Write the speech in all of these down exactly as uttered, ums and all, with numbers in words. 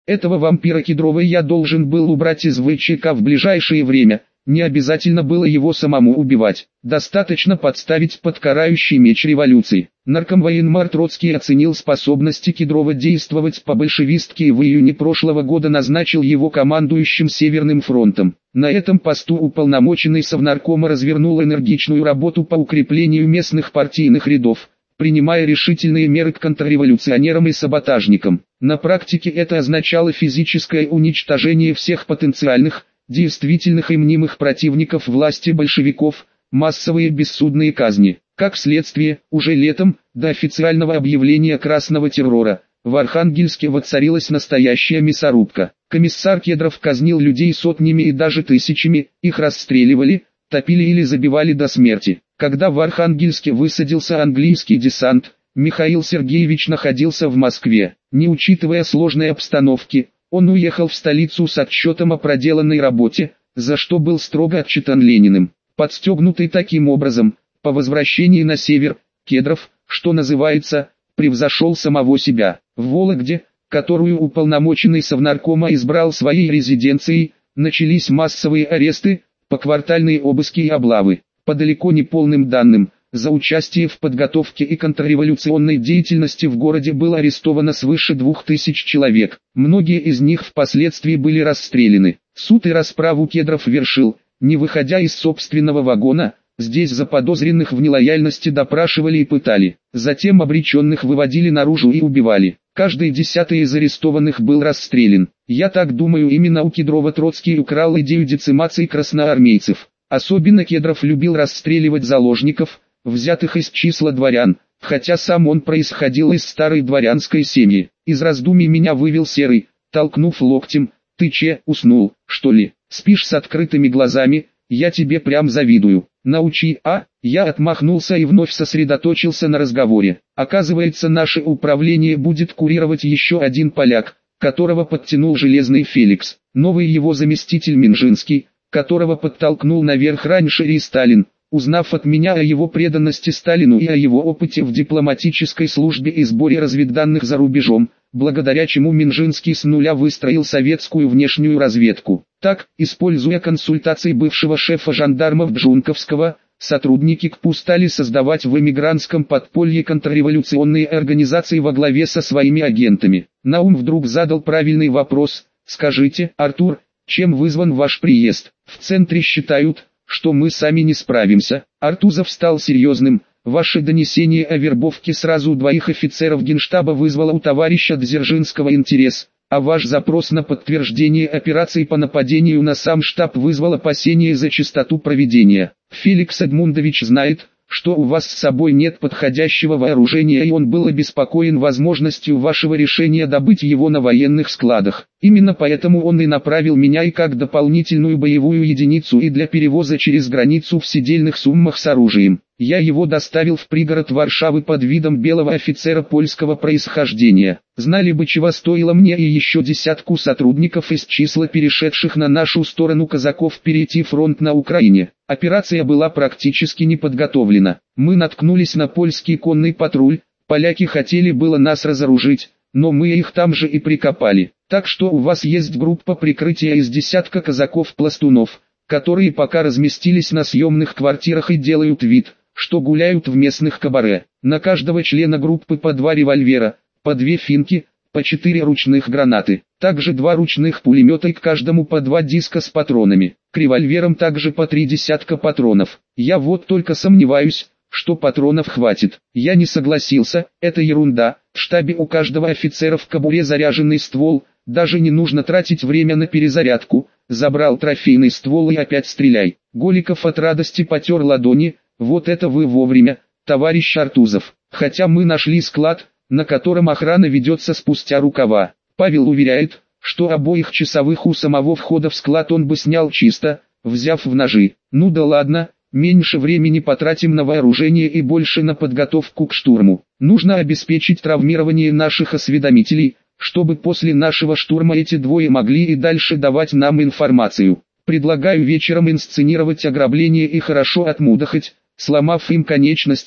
Этого вампира Кедрова я должен был убрать из ВЧК в ближайшее время. Не обязательно было его самому убивать. Достаточно подставить под карающий меч революции. Наркомвоенмар Троцкий оценил способности Кедрова действовать по-большевистски и в июне прошлого года назначил его командующим Северным фронтом. На этом посту уполномоченный Совнаркома развернул энергичную работу по укреплению местных партийных рядов, принимая решительные меры к контрреволюционерам и саботажникам. На практике это означало физическое уничтожение всех потенциальных, действительных и мнимых противников власти большевиков, массовые бессудные казни. Как следствие, уже летом, до официального объявления красного террора, в Архангельске воцарилась настоящая мясорубка. Комиссар Кедров казнил людей сотнями и даже тысячами, их расстреливали, топили или забивали до смерти. Когда в Архангельске высадился английский десант, Михаил Сергеевич находился в Москве. Не учитывая сложной обстановки, он уехал в столицу с отчетом о проделанной работе, за что был строго отчитан Лениным. Подстегнутый таким образом, по возвращении на север, Кедров, что называется, превзошел самого себя. В Вологде, которую уполномоченный Совнаркома избрал своей резиденцией, начались массовые аресты, поквартальные обыски и облавы. По далеко не полным данным, за участие в подготовке и контрреволюционной деятельности в городе было арестовано свыше двух тысяч человек. Многие из них впоследствии были расстреляны. Суд и расправу Кедров вершил, не выходя из собственного вагона. Здесь заподозренных в нелояльности допрашивали и пытали. Затем обреченных выводили наружу и убивали. Каждый десятый из арестованных был расстрелян. Я так думаю, именно у Кедрова Троцкий украл идею децимации красноармейцев. Особенно Кедров любил расстреливать заложников, взятых из числа дворян, хотя сам он происходил из старой дворянской семьи. Из раздумий меня вывел Серый, толкнув локтем: «Ты че, уснул, что ли? Спишь с открытыми глазами? Я тебе прям завидую. Научи, а?» Я отмахнулся и вновь сосредоточился на разговоре. Оказывается, наше управление будет курировать еще один поляк, которого подтянул Железный Феликс. Новый его заместитель Минжинский, которого подтолкнул наверх раньше и Сталин, узнав от меня о его преданности Сталину и о его опыте в дипломатической службе и сборе разведданных за рубежом, благодаря чему Минжинский с нуля выстроил советскую внешнюю разведку. Так, используя консультации бывшего шефа жандармов Джунковского, сотрудники КПУ стали создавать в эмигрантском подполье контрреволюционные организации во главе со своими агентами. Наум вдруг задал правильный вопрос: «Скажите, Артур, чем вызван ваш приезд? В центре считают, что мы сами не справимся». Артузов стал серьезным: «Ваше донесение о вербовке сразу двоих офицеров Генштаба вызвало у товарища Дзержинского интерес, а ваш запрос на подтверждение операций по нападению на сам штаб вызвал опасения за чистоту проведения. Феликс Эдмундович знает, что у вас с собой нет подходящего вооружения, и он был обеспокоен возможностью вашего решения добыть его на военных складах. Именно поэтому он и направил меня и как дополнительную боевую единицу и для перевоза через границу в седельных суммах с оружием. Я его доставил в пригород Варшавы под видом белого офицера польского происхождения. Знали бы, чего стоило мне и еще десятку сотрудников из числа перешедших на нашу сторону казаков перейти фронт на Украине. Операция была практически не подготовлена. Мы наткнулись на польский конный патруль, поляки хотели было нас разоружить, но мы их там же и прикопали. Так что у вас есть группа прикрытия из десятка казаков-пластунов, которые пока разместились на съемных квартирах и делают вид, что гуляют в местных кабаре. На каждого члена группы по два револьвера, по две финки, по четыре ручных гранаты. Также два ручных пулемета и к каждому по два диска с патронами. К револьверам также по три десятка патронов. Я вот только сомневаюсь, что патронов хватит. Я не согласился, это ерунда. В штабе у каждого офицера в кобуре заряженный ствол, даже не нужно тратить время на перезарядку. Забрал трофейный ствол и опять стреляй. Голиков от радости потер ладони. Вот это вы вовремя, товарищ Артузов. Хотя мы нашли склад, на котором охрана ведется спустя рукава. Павел уверяет, что обоих часовых у самого входа в склад он бы снял чисто, взяв в ножи. Ну да ладно, меньше времени потратим на вооружение и больше на подготовку к штурму. Нужно обеспечить травмирование наших осведомителей, чтобы после нашего штурма эти двое могли и дальше давать нам информацию. Предлагаю вечером инсценировать ограбление и хорошо отмудохать, сломав им конечности,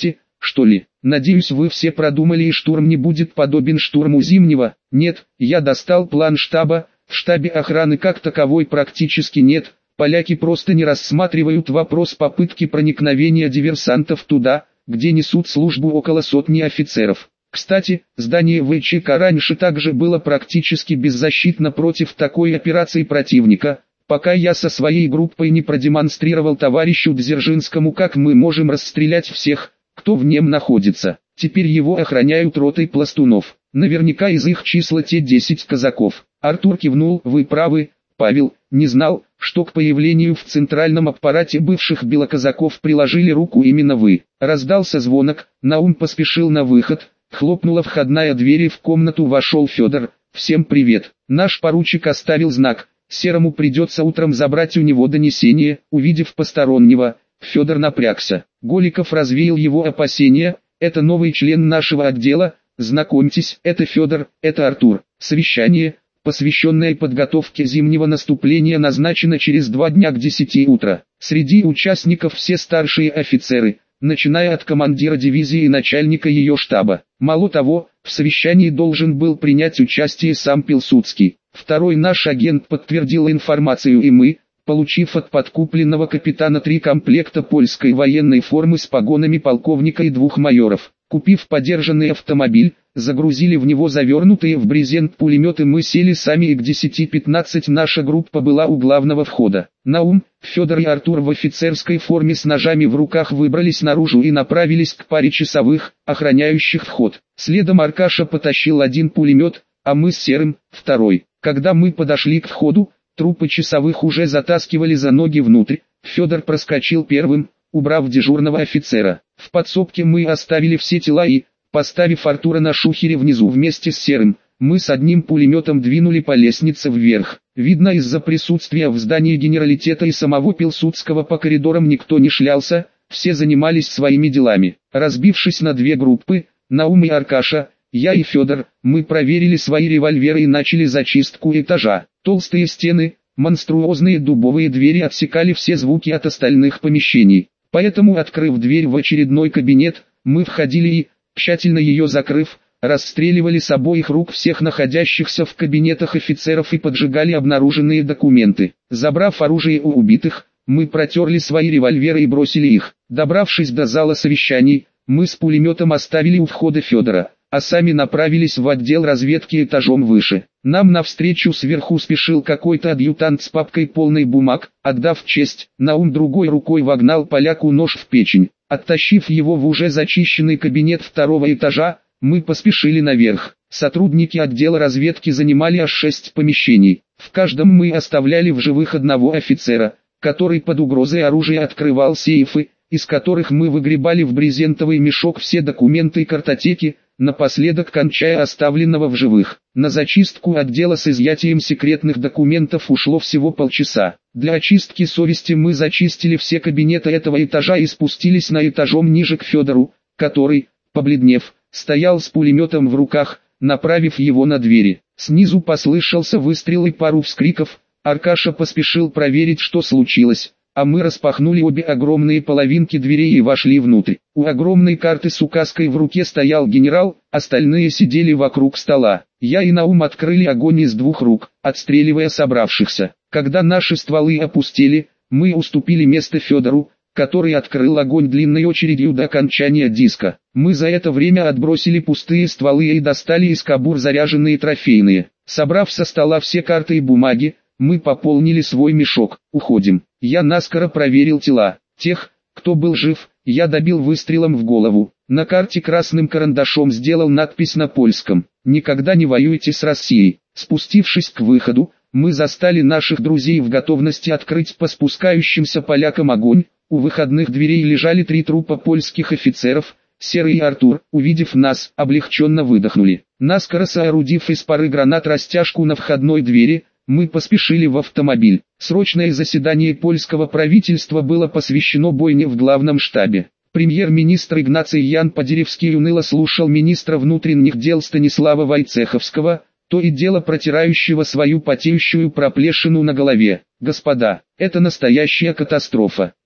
что ли? Надеюсь, вы все продумали и штурм не будет подобен штурму Зимнего. Нет, я достал план штаба, в штабе охраны как таковой практически нет. Поляки просто не рассматривают вопрос попытки проникновения диверсантов туда, где несут службу около сотни офицеров. Кстати, здание ВЧК раньше также было практически беззащитно против такой операции противника, пока я со своей группой не продемонстрировал товарищу Дзержинскому, как мы можем расстрелять всех, кто в нем находится. Теперь его охраняют ротой пластунов, наверняка из их числа те десять казаков. Артур кивнул: вы правы, Павел, не знал, что к появлению в центральном аппарате бывших белоказаков приложили руку именно вы. Раздался звонок, Наум поспешил на выход. Хлопнула входная дверь и в комнату вошел Федор. «Всем привет. Наш поручик оставил знак. Серому придется утром забрать у него донесение». Увидев постороннего, Федор напрягся. Голиков развеял его опасения. «Это новый член нашего отдела. Знакомьтесь, это Федор, это Артур». Совещание, посвященное подготовке зимнего наступления, назначено через два дня к десяти утра. Среди участников все старшие офицеры, начиная от командира дивизии и начальника ее штаба. Мало того, в совещании должен был принять участие сам Пилсудский. Второй наш агент подтвердил информацию, и мы, получив от подкупленного капитана три комплекта польской военной формы с погонами полковника и двух майоров, купив подержанный автомобиль, загрузили в него завернутые в брезент пулеметы, мы сели сами, и к десяти пятнадцати наша группа была у главного входа. Наум, Федор и Артур в офицерской форме с ножами в руках выбрались наружу и направились к паре часовых, охраняющих вход. Следом Аркаша потащил один пулемет, а мы с Серым – второй. Когда мы подошли к входу, трупы часовых уже затаскивали за ноги внутрь. Федор проскочил первым, убрав дежурного офицера. В подсобке мы оставили все тела и, поставив Артура на шухере внизу вместе с Серым, мы с одним пулеметом двинули по лестнице вверх. Видно, из-за присутствия в здании генералитета и самого Пилсудского по коридорам никто не шлялся, все занимались своими делами. Разбившись на две группы, Наум и Аркаша, я и Федор, мы проверили свои револьверы и начали зачистку этажа. Толстые стены, монструозные дубовые двери отсекали все звуки от остальных помещений. Поэтому, открыв дверь в очередной кабинет, мы входили и, тщательно ее закрыв, расстреливали с обоих рук всех находящихся в кабинетах офицеров и поджигали обнаруженные документы. Забрав оружие у убитых, мы протерли свои револьверы и бросили их. Добравшись до зала совещаний, мы с пулеметом оставили у входа Федора, а сами направились в отдел разведки этажом выше. Нам навстречу сверху спешил какой-то адъютант с папкой полной бумаг. Отдав честь, Наум другой рукой вогнал поляку нож в печень. Оттащив его в уже зачищенный кабинет второго этажа, мы поспешили наверх. Сотрудники отдела разведки занимали аж шесть помещений. В каждом мы оставляли в живых одного офицера, который под угрозой оружия открывал сейфы, из которых мы выгребали в брезентовый мешок все документы и картотеки, напоследок кончая оставленного в живых. На зачистку отдела с изъятием секретных документов ушло всего полчаса. Для очистки совести мы зачистили все кабинеты этого этажа и спустились на этажом ниже к Федору, который, побледнев, стоял с пулеметом в руках, направив его на двери. Снизу послышался выстрел и пару вскриков. Аркаша поспешил проверить, что случилось, а мы распахнули обе огромные половинки дверей и вошли внутрь. У огромной карты с указкой в руке стоял генерал, остальные сидели вокруг стола. Я и Наум открыли огонь из двух рук, отстреливая собравшихся. Когда наши стволы опустили, мы уступили место Федору, который открыл огонь длинной очередью до окончания диска. Мы за это время отбросили пустые стволы и достали из кобур заряженные трофейные. Собрав со стола все карты и бумаги, мы пополнили свой мешок. Уходим. Я наскоро проверил тела. Тех, кто был жив, я добил выстрелом в голову. На карте красным карандашом сделал надпись на польском: «Никогда не воюйте с Россией». Спустившись к выходу, мы застали наших друзей в готовности открыть по спускающимся полякам огонь. У выходных дверей лежали три трупа польских офицеров. Серый и Артур, увидев нас, облегченно выдохнули. Наскоро соорудив из пары гранат растяжку на входной двери, мы поспешили в автомобиль. Срочное заседание польского правительства было посвящено бойне в главном штабе. Премьер-министр Игнаций Ян Подеревский уныло слушал министра внутренних дел Станислава Войцеховского, то и дело протирающего свою потеющую проплешину на голове. «Господа, это настоящая катастрофа.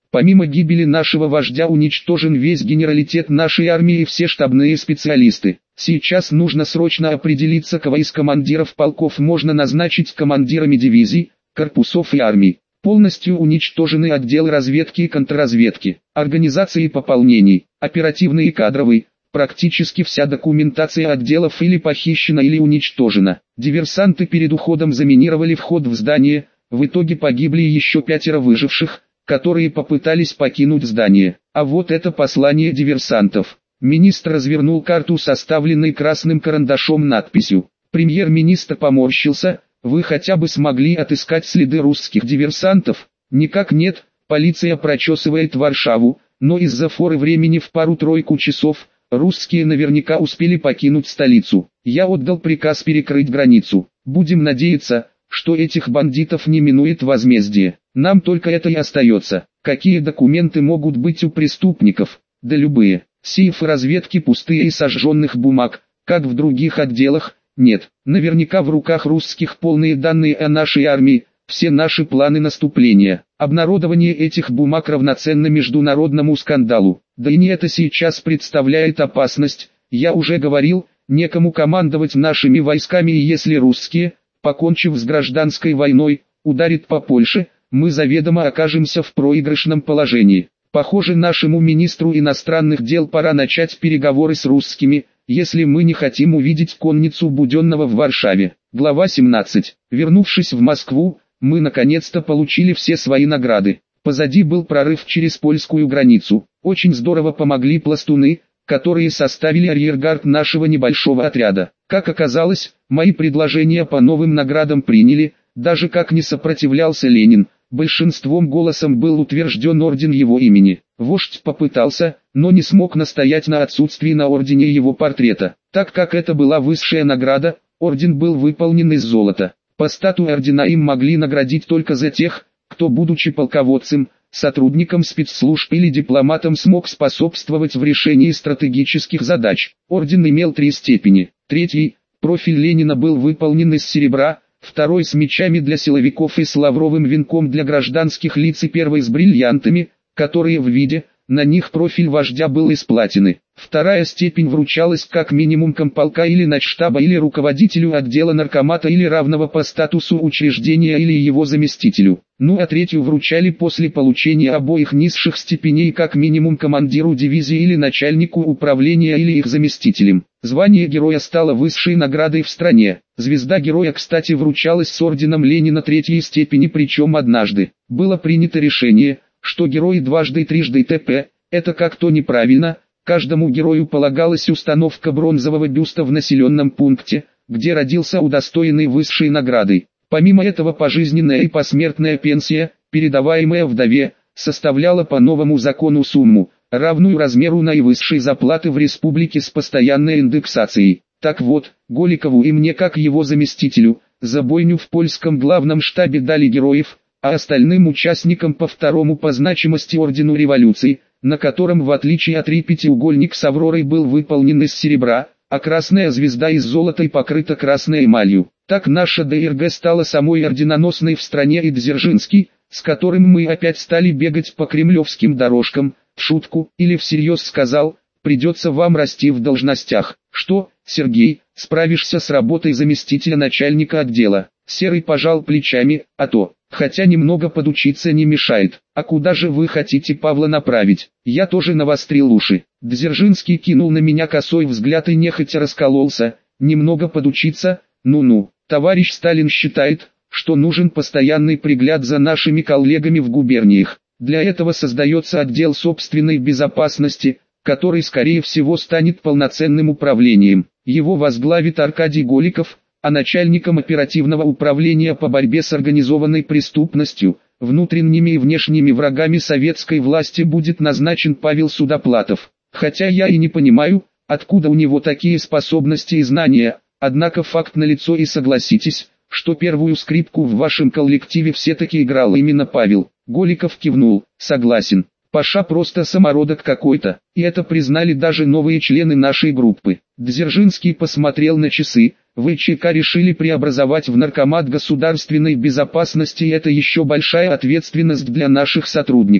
Помимо гибели нашего вождя уничтожен весь генералитет нашей армии и все штабные специалисты. Сейчас нужно срочно определиться, кого из командиров полков можно назначить командирами дивизий, корпусов и армий. Полностью уничтожены отделы разведки и контрразведки, организации пополнений, оперативный и кадровый. Практически вся документация отделов или похищена, или уничтожена. Диверсанты перед уходом заминировали вход в здание, в итоге погибли еще пятеро выживших, которые попытались покинуть здание. А вот это послание диверсантов. Министр развернул карту, составленной красным карандашом надписью. Премьер-министр поморщился: вы хотя бы смогли отыскать следы русских диверсантов? Никак нет, полиция прочесывает Варшаву, но из-за форы времени в пару-тройку часов, русские наверняка успели покинуть столицу. Я отдал приказ перекрыть границу. Будем надеяться, что этих бандитов не минует возмездие. Нам только это и остается. Какие документы могут быть у преступников? Да любые. Сейфы разведки пустые и сожженных бумаг, как в других отделах, нет. Наверняка в руках русских полные данные о нашей армии, все наши планы наступления. Обнародование этих бумаг равноценно международному скандалу. Да и не это сейчас представляет опасность. Я уже говорил, некому командовать нашими войсками, и если русские, покончив с гражданской войной, ударят по Польше, мы заведомо окажемся в проигрышном положении. Похоже, нашему министру иностранных дел пора начать переговоры с русскими, если мы не хотим увидеть конницу Буденного в Варшаве. Глава семнадцать. Вернувшись в Москву, мы наконец-то получили все свои награды. Позади был прорыв через польскую границу. Очень здорово помогли пластуны, которые составили арьергард нашего небольшого отряда. Как оказалось, мои предложения по новым наградам приняли, даже как не сопротивлялся Ленин. Большинством голосом был утвержден орден его имени. Вождь попытался, но не смог настоять на отсутствии на ордене его портрета. Так как это была высшая награда, орден был выполнен из золота. По статуе ордена им могли наградить только за тех, кто, будучи полководцем, сотрудником спецслужб или дипломатом, смог способствовать в решении стратегических задач. Орден имел три степени. Третий, профиль Ленина, был выполнен из серебра, второй с мечами для силовиков и с лавровым венком для гражданских лиц, и первый с бриллиантами, которые в виде, на них профиль вождя был из платины. Вторая степень вручалась как минимум комполка или начштаба или руководителю отдела наркомата или равного по статусу учреждения или его заместителю. Ну а третью вручали после получения обоих низших степеней как минимум командиру дивизии или начальнику управления или их заместителям. Звание героя стало высшей наградой в стране. Звезда героя, кстати, вручалась с орденом Ленина третьей степени, причем однажды было принято решение, что герой дважды и трижды ТП, это как-то неправильно. Каждому герою полагалась установка бронзового бюста в населенном пункте, где родился удостоенный высшей наградой. Помимо этого, пожизненная и посмертная пенсия, передаваемая вдове, составляла по новому закону сумму, равную размеру наивысшей заплаты в республике с постоянной индексацией. Так вот, Голикову и мне, как его заместителю, за бойню в польском главном штабе дали героев, а остальным участникам по второму по значимости ордену революции, на котором, в отличие от Ри, пятиугольник с авророй был выполнен из серебра, а красная звезда из золота и покрыта красной эмалью. Так наша ДРГ стала самой орденоносной в стране, и Дзержинский, с которым мы опять стали бегать по кремлевским дорожкам, в шутку или всерьез сказал: придется вам расти в должностях. Что, Сергей, справишься с работой заместителя начальника отдела? Серый пожал плечами: а то, хотя немного подучиться не мешает. А куда же вы хотите Павла направить? Я тоже навострил уши. Дзержинский кинул на меня косой взгляд и нехотя раскололся: немного подучиться? Ну-ну, товарищ Сталин считает, что нужен постоянный пригляд за нашими коллегами в губерниях. Для этого создается отдел собственной безопасности, который скорее всего станет полноценным управлением. Его возглавит Аркадий Голиков, а начальником оперативного управления по борьбе с организованной преступностью, внутренними и внешними врагами советской власти будет назначен Павел Судоплатов. Хотя я и не понимаю, откуда у него такие способности и знания, однако факт налицо, и согласитесь, что первую скрипку в вашем коллективе все-таки играл именно Павел. Голиков кивнул: согласен. Паша просто самородок какой-то, и это признали даже новые члены нашей группы. Дзержинский посмотрел на часы: вы ЧК решили преобразовать в наркомат государственной безопасности, и это еще большая ответственность для наших сотрудников.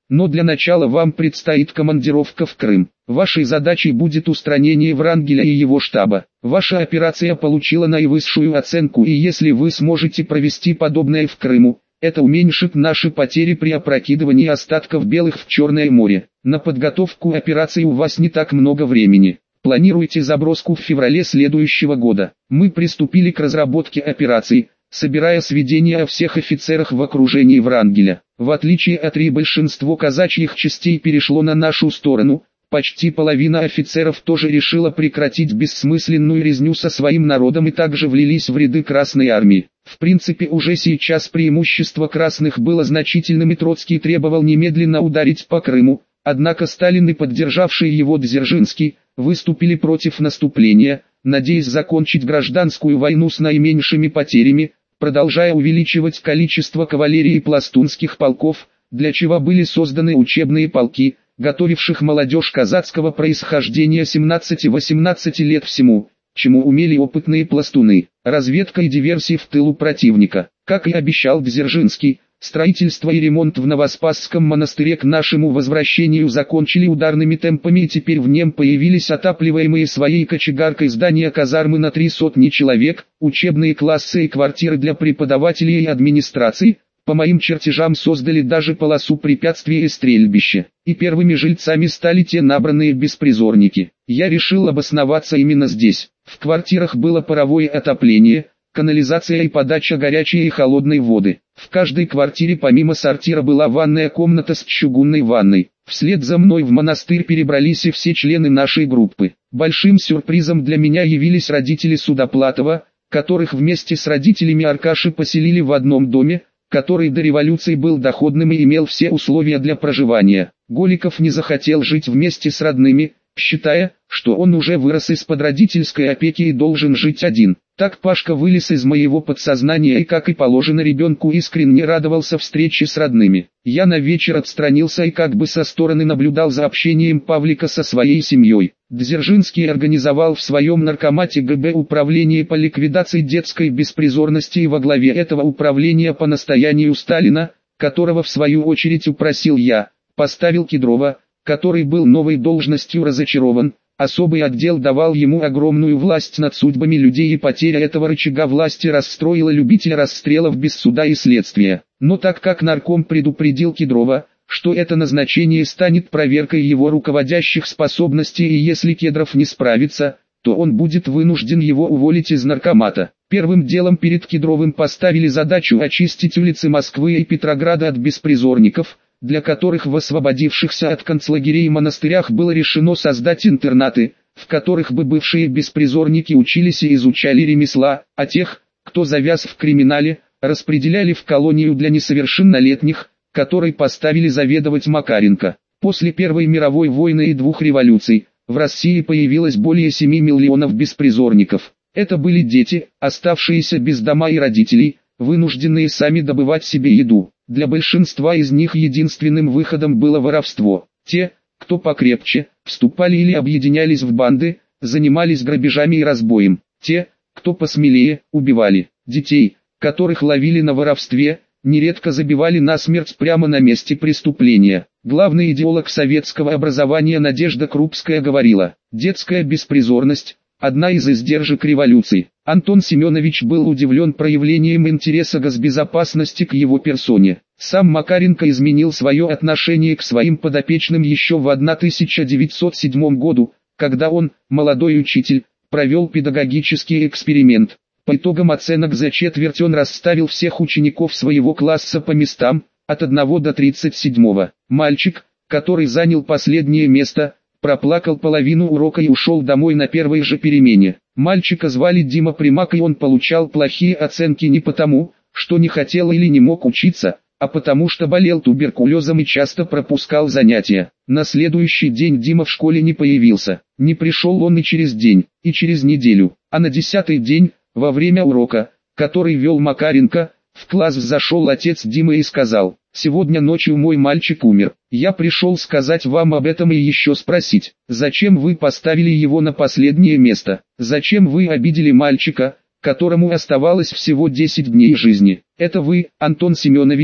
Но для начала вам предстоит командировка в Крым. Вашей задачей будет устранение Врангеля и его штаба. Ваша операция получила наивысшую оценку, и если вы сможете провести подобное в Крыму, это уменьшит наши потери при опрокидывании остатков белых в Черное море. На подготовку операции у вас не так много времени. Планируйте заброску в феврале следующего года. Мы приступили к разработке операции, собирая сведения о всех офицерах в окружении Врангеля. В отличие от Ри, большинство казачьих частей перешло на нашу сторону. Почти половина офицеров тоже решила прекратить бессмысленную резню со своим народом и также влились в ряды Красной армии. В принципе, уже сейчас преимущество красных было значительным, и Троцкий требовал немедленно ударить по Крыму, однако Сталин и поддержавший его Дзержинский выступили против наступления, надеясь закончить гражданскую войну с наименьшими потерями, продолжая увеличивать количество кавалерии и пластунских полков, для чего были созданы учебные полки, готовивших молодежь казацкого происхождения семнадцати-восемнадцати лет всему, чему умели опытные пластуны. Разведка и диверсии в тылу противника. Как и обещал Дзержинский, строительство и ремонт в Новоспасском монастыре к нашему возвращению закончили ударными темпами, и теперь в нем появились отапливаемые своей кочегаркой здания казармы на три сотни человек, учебные классы и квартиры для преподавателей и администрации. По моим чертежам создали даже полосу препятствий и стрельбище, и первыми жильцами стали те набранные беспризорники. Я решил обосноваться именно здесь. В квартирах было паровое отопление, канализация и подача горячей и холодной воды. В каждой квартире помимо сортира была ванная комната с чугунной ванной. Вслед за мной в монастырь перебрались и все члены нашей группы. Большим сюрпризом для меня явились родители Судоплатова, которых вместе с родителями Аркаши поселили в одном доме, который до революции был доходным и имел все условия для проживания. Голиков не захотел жить вместе с родными, считая, что он уже вырос из-под родительской опеки и должен жить один. Так Пашка вылез из моего подсознания и, как и положено ребенку, искренне радовался встрече с родными. Я на вечер отстранился и как бы со стороны наблюдал за общением Павлика со своей семьей. Дзержинский организовал в своем наркомате ГБ управление по ликвидации детской беспризорности, и во главе этого управления по настоянию Сталина, которого в свою очередь упросил я, поставил Кедрова, который был новой должностью разочарован. Особый отдел давал ему огромную власть над судьбами людей, и потеря этого рычага власти расстроила любителя расстрелов без суда и следствия. Но так как нарком предупредил Кедрова, что это назначение станет проверкой его руководящих способностей, и если Кедров не справится, то он будет вынужден его уволить из наркомата. Первым делом перед Кедровым поставили задачу очистить улицы Москвы и Петрограда от беспризорников, для которых в освободившихся от концлагерей и монастырях было решено создать интернаты, в которых бы бывшие беспризорники учились и изучали ремесла, а тех, кто завяз в криминале, распределяли в колонию для несовершеннолетних, которой поставили заведовать Макаренко. После Первой мировой войны и двух революций, в России появилось более семи миллионов беспризорников. Это были дети, оставшиеся без дома и родителей, вынужденные сами добывать себе еду. Для большинства из них единственным выходом было воровство. Те, кто покрепче, вступали или объединялись в банды, занимались грабежами и разбоем. Те, кто посмелее, убивали. Детей, которых ловили на воровстве, нередко забивали насмерть прямо на месте преступления. Главный идеолог советского образования Надежда Крупская говорила: «Детская беспризорность – одна из издержек революции». Антон Семенович был удивлен проявлением интереса госбезопасности к его персоне. Сам Макаренко изменил свое отношение к своим подопечным еще в тысяча девятьсот седьмом году, когда он, молодой учитель, провел педагогический эксперимент. По итогам оценок за четверть он расставил всех учеников своего класса по местам, от одного до тридцати седьмого. Мальчик, который занял последнее место, проплакал половину урока и ушел домой на первой же перемене. Мальчика звали Дима Примак, и он получал плохие оценки не потому, что не хотел или не мог учиться, а потому что болел туберкулезом и часто пропускал занятия. На следующий день Дима в школе не появился. Не пришел он и через день, и через неделю. А на десятый день, во время урока, который вел Макаренко, в класс зашел отец Димы и сказал: «Сегодня ночью мой мальчик умер. Я пришел сказать вам об этом и еще спросить, зачем вы поставили его на последнее место? Зачем вы обидели мальчика, которому оставалось всего десять дней жизни? Это вы, Антон Семенович,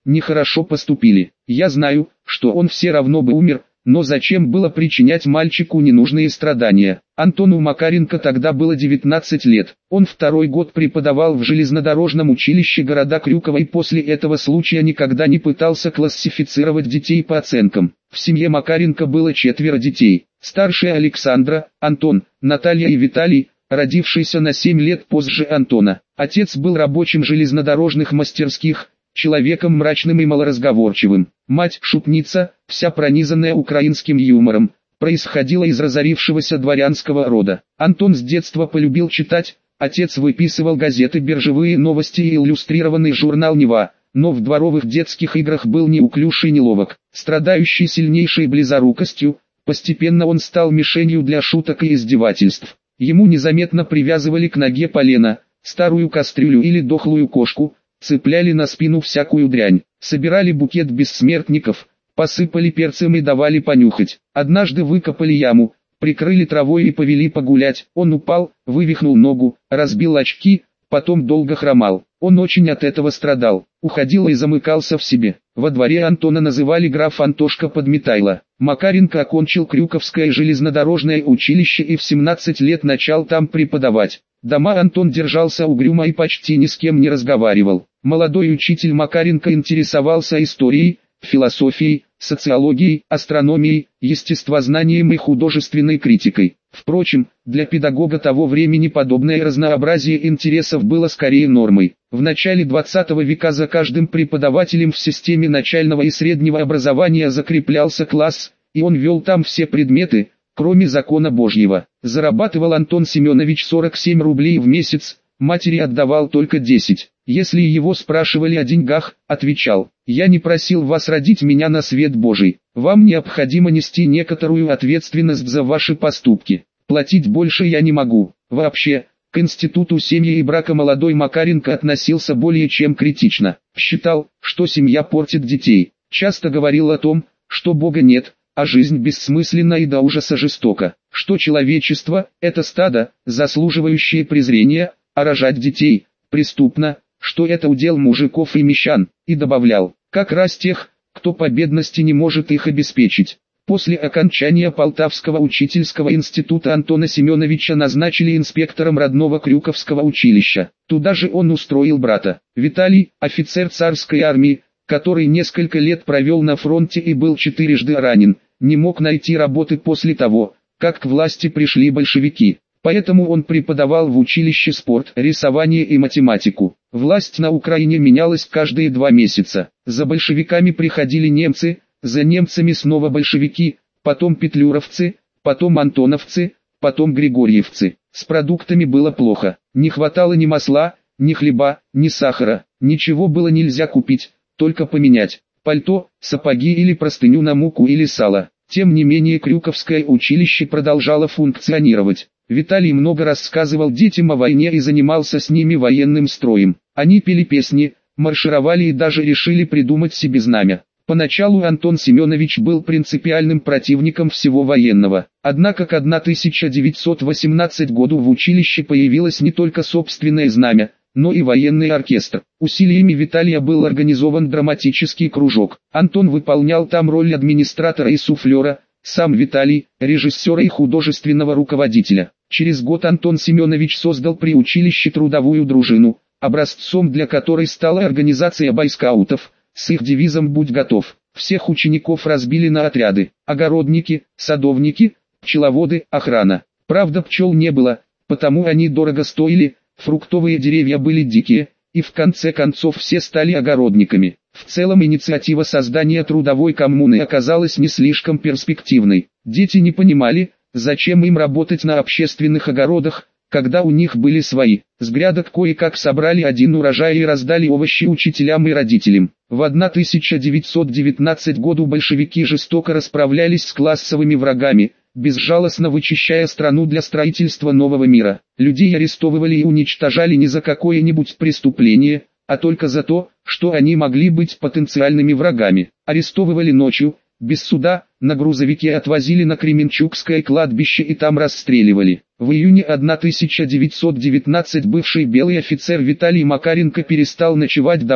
нехорошо поступили. Я знаю, что он все равно бы умер, но зачем было причинять мальчику ненужные страдания? Антону Макаренко тогда было девятнадцать лет. Он второй год преподавал в железнодорожном училище города Крюково и после этого случая никогда не пытался классифицировать детей по оценкам. В семье Макаренко было четверо детей. Старшие Александра, Антон, Наталья и Виталий, родившийся на семь лет позже Антона. Отец был рабочим железнодорожных мастерских, человеком мрачным и малоразговорчивым. Мать, шутница, вся пронизанная украинским юмором, происходила из разорившегося дворянского рода. Антон с детства полюбил читать, отец выписывал газеты «Биржевые новости» и иллюстрированный журнал «Нева», но в дворовых детских играх был неуклюж и неловок. Страдающий сильнейшей близорукостью, постепенно он стал мишенью для шуток и издевательств. Ему незаметно привязывали к ноге полено, старую кастрюлю или дохлую кошку, цепляли на спину всякую дрянь, собирали букет бессмертников, посыпали перцем и давали понюхать. Однажды выкопали яму, прикрыли травой и повели погулять. Он упал, вывихнул ногу, разбил очки, потом долго хромал. Он очень от этого страдал, уходил и замыкался в себе. Во дворе Антона называли граф Антошка Подметайло. Макаренко окончил Крюковское железнодорожное училище и в семнадцать лет начал там преподавать. Дома Антон держался угрюмо и почти ни с кем не разговаривал. Молодой учитель Макаренко интересовался историей, философией, социологией, астрономией, естествознанием и художественной критикой. Впрочем, для педагога того времени подобное разнообразие интересов было скорее нормой. В начале двадцатого века за каждым преподавателем в системе начального и среднего образования закреплялся класс, и он вел там все предметы, кроме закона Божьего. Зарабатывал Антон Семенович сорок семь рублей в месяц, матери отдавал только десять. Если его спрашивали о деньгах, отвечал: «Я не просил вас родить меня на свет Божий. Вам необходимо нести некоторую ответственность за ваши поступки. Платить больше я не могу». Вообще, к институту семьи и брака молодой Макаренко относился более чем критично. Считал, что семья портит детей. Часто говорил о том, что Бога нет, а жизнь бессмысленна и до ужаса жестока. Что человечество – это стадо, заслуживающее презрения, а рожать детей – преступно, что это удел мужиков и мещан, и добавлял, как раз тех, кто по бедности не может их обеспечить. После окончания Полтавского учительского института Антона Семеновича назначили инспектором родного Крюковского училища. Туда же он устроил брата. Виталий, офицер царской армии, который несколько лет провел на фронте и был четырежды ранен, не мог найти работы после того, как к власти пришли большевики. Поэтому он преподавал в училище спорт, рисование и математику. Власть на Украине менялась каждые два месяца. За большевиками приходили немцы, за немцами снова большевики, потом петлюровцы, потом антоновцы, потом григорьевцы. С продуктами было плохо. Не хватало ни масла, ни хлеба, ни сахара. Ничего было нельзя купить, только поменять пальто, сапоги или простыню на муку или сало. Тем не менее Крюковское училище продолжало функционировать. Виталий много рассказывал детям о войне и занимался с ними военным строем. Они пели песни, маршировали и даже решили придумать себе знамя. Поначалу Антон Семенович был принципиальным противником всего военного. Однако к тысяча девятьсот восемнадцатому году в училище появилось не только собственное знамя, но и военный оркестр. Усилиями Виталия был организован драматический кружок. Антон выполнял там роль администратора и суфлера, сам Виталий – режиссера и художественного руководителя. Через год Антон Семенович создал при училище трудовую дружину, образцом для которой стала организация бойскаутов, с их девизом «Будь готов». Всех учеников разбили на отряды: огородники, садовники, пчеловоды, охрана. Правда, пчел не было, потому они дорого стоили, фруктовые деревья были дикие, и в конце концов все стали огородниками. В целом инициатива создания трудовой коммуны оказалась не слишком перспективной. Дети не понимали, зачем им работать на общественных огородах, когда у них были свои. С грядок кое-как собрали один урожай и раздали овощи учителям и родителям. В тысяча девятьсот девятнадцатом году большевики жестоко расправлялись с классовыми врагами, безжалостно вычищая страну для строительства нового мира. Людей арестовывали и уничтожали не за какое-нибудь преступление, а только за то, что они могли быть потенциальными врагами. Арестовывали ночью, без суда, на грузовике отвозили на Кременчугское кладбище и там расстреливали. В июне тысяча девятьсот девятнадцатого бывший белый офицер Виталий Макаренко перестал ночевать дома,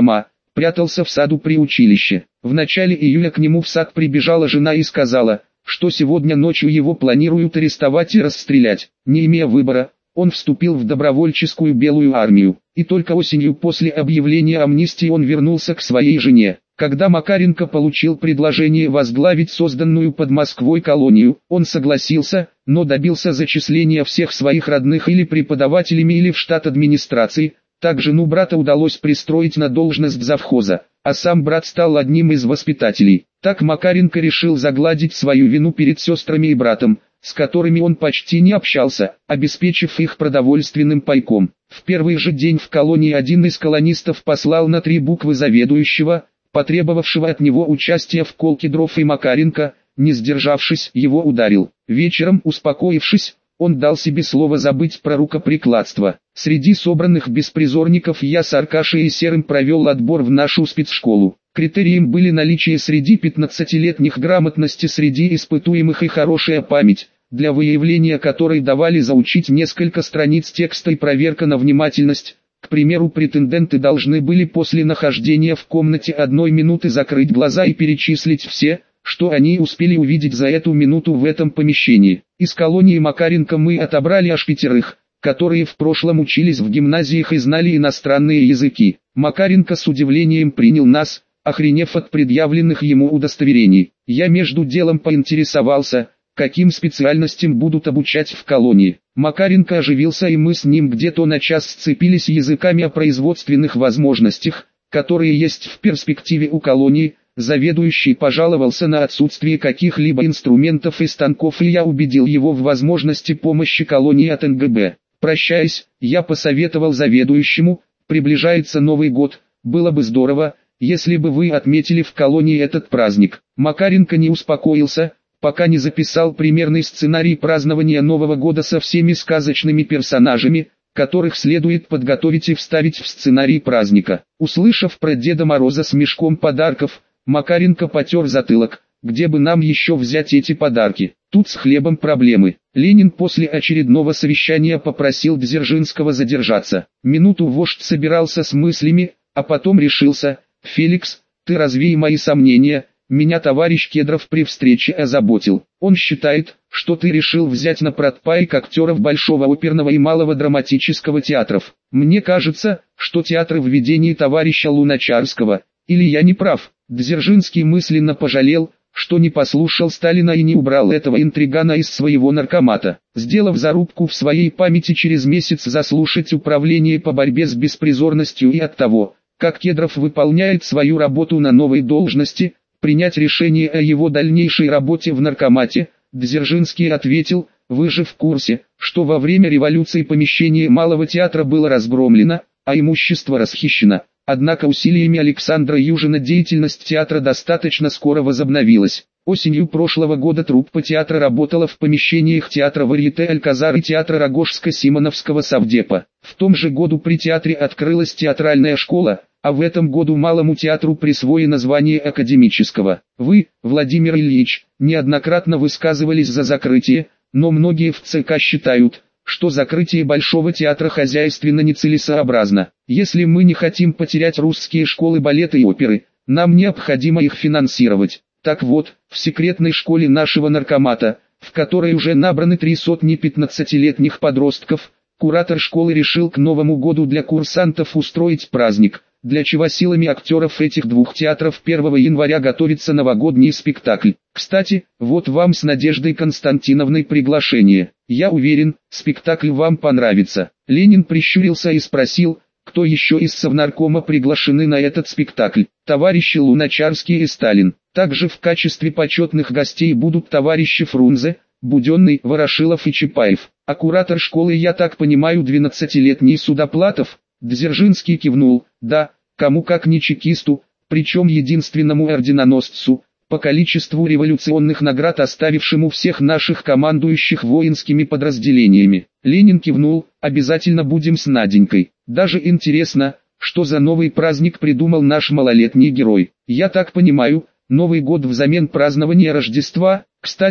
прятался в саду при училище. В начале июля к нему в сад прибежала жена и сказала, что сегодня ночью его планируют арестовать и расстрелять. Не имея выбора, он вступил в добровольческую белую армию, и только осенью после объявления амнистии он вернулся к своей жене. Когда Макаренко получил предложение возглавить созданную под Москвой колонию, он согласился, но добился зачисления всех своих родных или преподавателями или в штат администрации. Так жену брата удалось пристроить на должность завхоза, а сам брат стал одним из воспитателей. Так Макаренко решил загладить свою вину перед сестрами и братом, с которыми он почти не общался, обеспечив их продовольственным пайком. В первый же день в колонии один из колонистов послал на три буквы заведующего, потребовавшего от него участия в колке дров, и Макаренко, не сдержавшись, его ударил. Вечером, успокоившись, он дал себе слово забыть про рукоприкладство. Среди собранных беспризорников я с Аркашей и Серым провел отбор в нашу спецшколу. Критерием были наличие среди пятнадцатилетних грамотности среди испытуемых и хорошая память, для выявления которой давали заучить несколько страниц текста и проверка на внимательность. К примеру, претенденты должны были после нахождения в комнате одной минуты закрыть глаза и перечислить все, что они успели увидеть за эту минуту в этом помещении. Из колонии Макаренко мы отобрали аж пятерых, которые в прошлом учились в гимназиях и знали иностранные языки. Макаренко с удивлением принял нас, охренев от предъявленных ему удостоверений. Я между делом поинтересовался, каким специальностям будут обучать в колонии. Макаренко оживился, и мы с ним где-то на час сцепились языками о производственных возможностях, которые есть в перспективе у колонии. Заведующий пожаловался на отсутствие каких-либо инструментов и станков, и я убедил его в возможности помощи колонии от эн гэ бэ. Прощаясь, я посоветовал заведующему: приближается Новый год, было бы здорово, если бы вы отметили в колонии этот праздник. Макаренко не успокоился, пока не записал примерный сценарий празднования Нового года со всеми сказочными персонажами, которых следует подготовить и вставить в сценарий праздника. Услышав про Деда Мороза с мешком подарков, Макаренко потер затылок: где бы нам еще взять эти подарки? Тут с хлебом проблемы. Ленин после очередного совещания попросил Дзержинского задержаться. Минуту вождь собирался с мыслями, а потом решился: «Феликс, ты развей мои сомнения, меня товарищ Кедров при встрече озаботил. Он считает, что ты решил взять на протпайк актеров Большого оперного и Малого драматического театров. Мне кажется, что театры в ведении товарища Луначарского, или я не прав?» Дзержинский мысленно пожалел, что не послушал Сталина и не убрал этого интригана из своего наркомата. Сделав зарубку в своей памяти через месяц заслушать управление по борьбе с беспризорностью и от того, как Кедров выполняет свою работу на новой должности, принять решение о его дальнейшей работе в наркомате, Дзержинский ответил: «Вы же в курсе, что во время революции помещение Малого театра было разгромлено, а имущество расхищено». Однако усилиями Александра Южина деятельность театра достаточно скоро возобновилась. Осенью прошлого года труппа театра работала в помещениях театра Варьете Альказар и театра Рогожско-Симоновского совдепа. В том же году при театре открылась театральная школа, а в этом году Малому театру присвоено звание академического. Вы, Владимир Ильич, неоднократно высказывались за закрытие, но многие в ЦК считают, что закрытие Большого театра хозяйственно нецелесообразно. Если мы не хотим потерять русские школы балета и оперы, нам необходимо их финансировать. Так вот, в секретной школе нашего наркомата, в которой уже набраны три сотни пятнадцатилетних подростков, куратор школы решил к Новому году для курсантов устроить праздник, для чего силами актеров этих двух театров первого января готовится новогодний спектакль. Кстати, вот вам с Надеждой Константиновной приглашение. Я уверен, спектакль вам понравится. Ленин прищурился и спросил, кто еще из совнаркома приглашены на этот спектакль. Товарищи Луначарский и Сталин. Также в качестве почетных гостей будут товарищи Фрунзе, Буденный, Ворошилов и Чапаев. А куратор школы, я так понимаю, двенадцатилетний Судоплатов? Дзержинский кивнул: да, кому как не чекисту, причем единственному орденоносцу, по количеству революционных наград оставившему всех наших командующих воинскими подразделениями. Ленин кивнул: обязательно будем с Наденькой. Даже интересно, что за новый праздник придумал наш малолетний герой. Я так понимаю, Новый год взамен празднования Рождества. Кстати,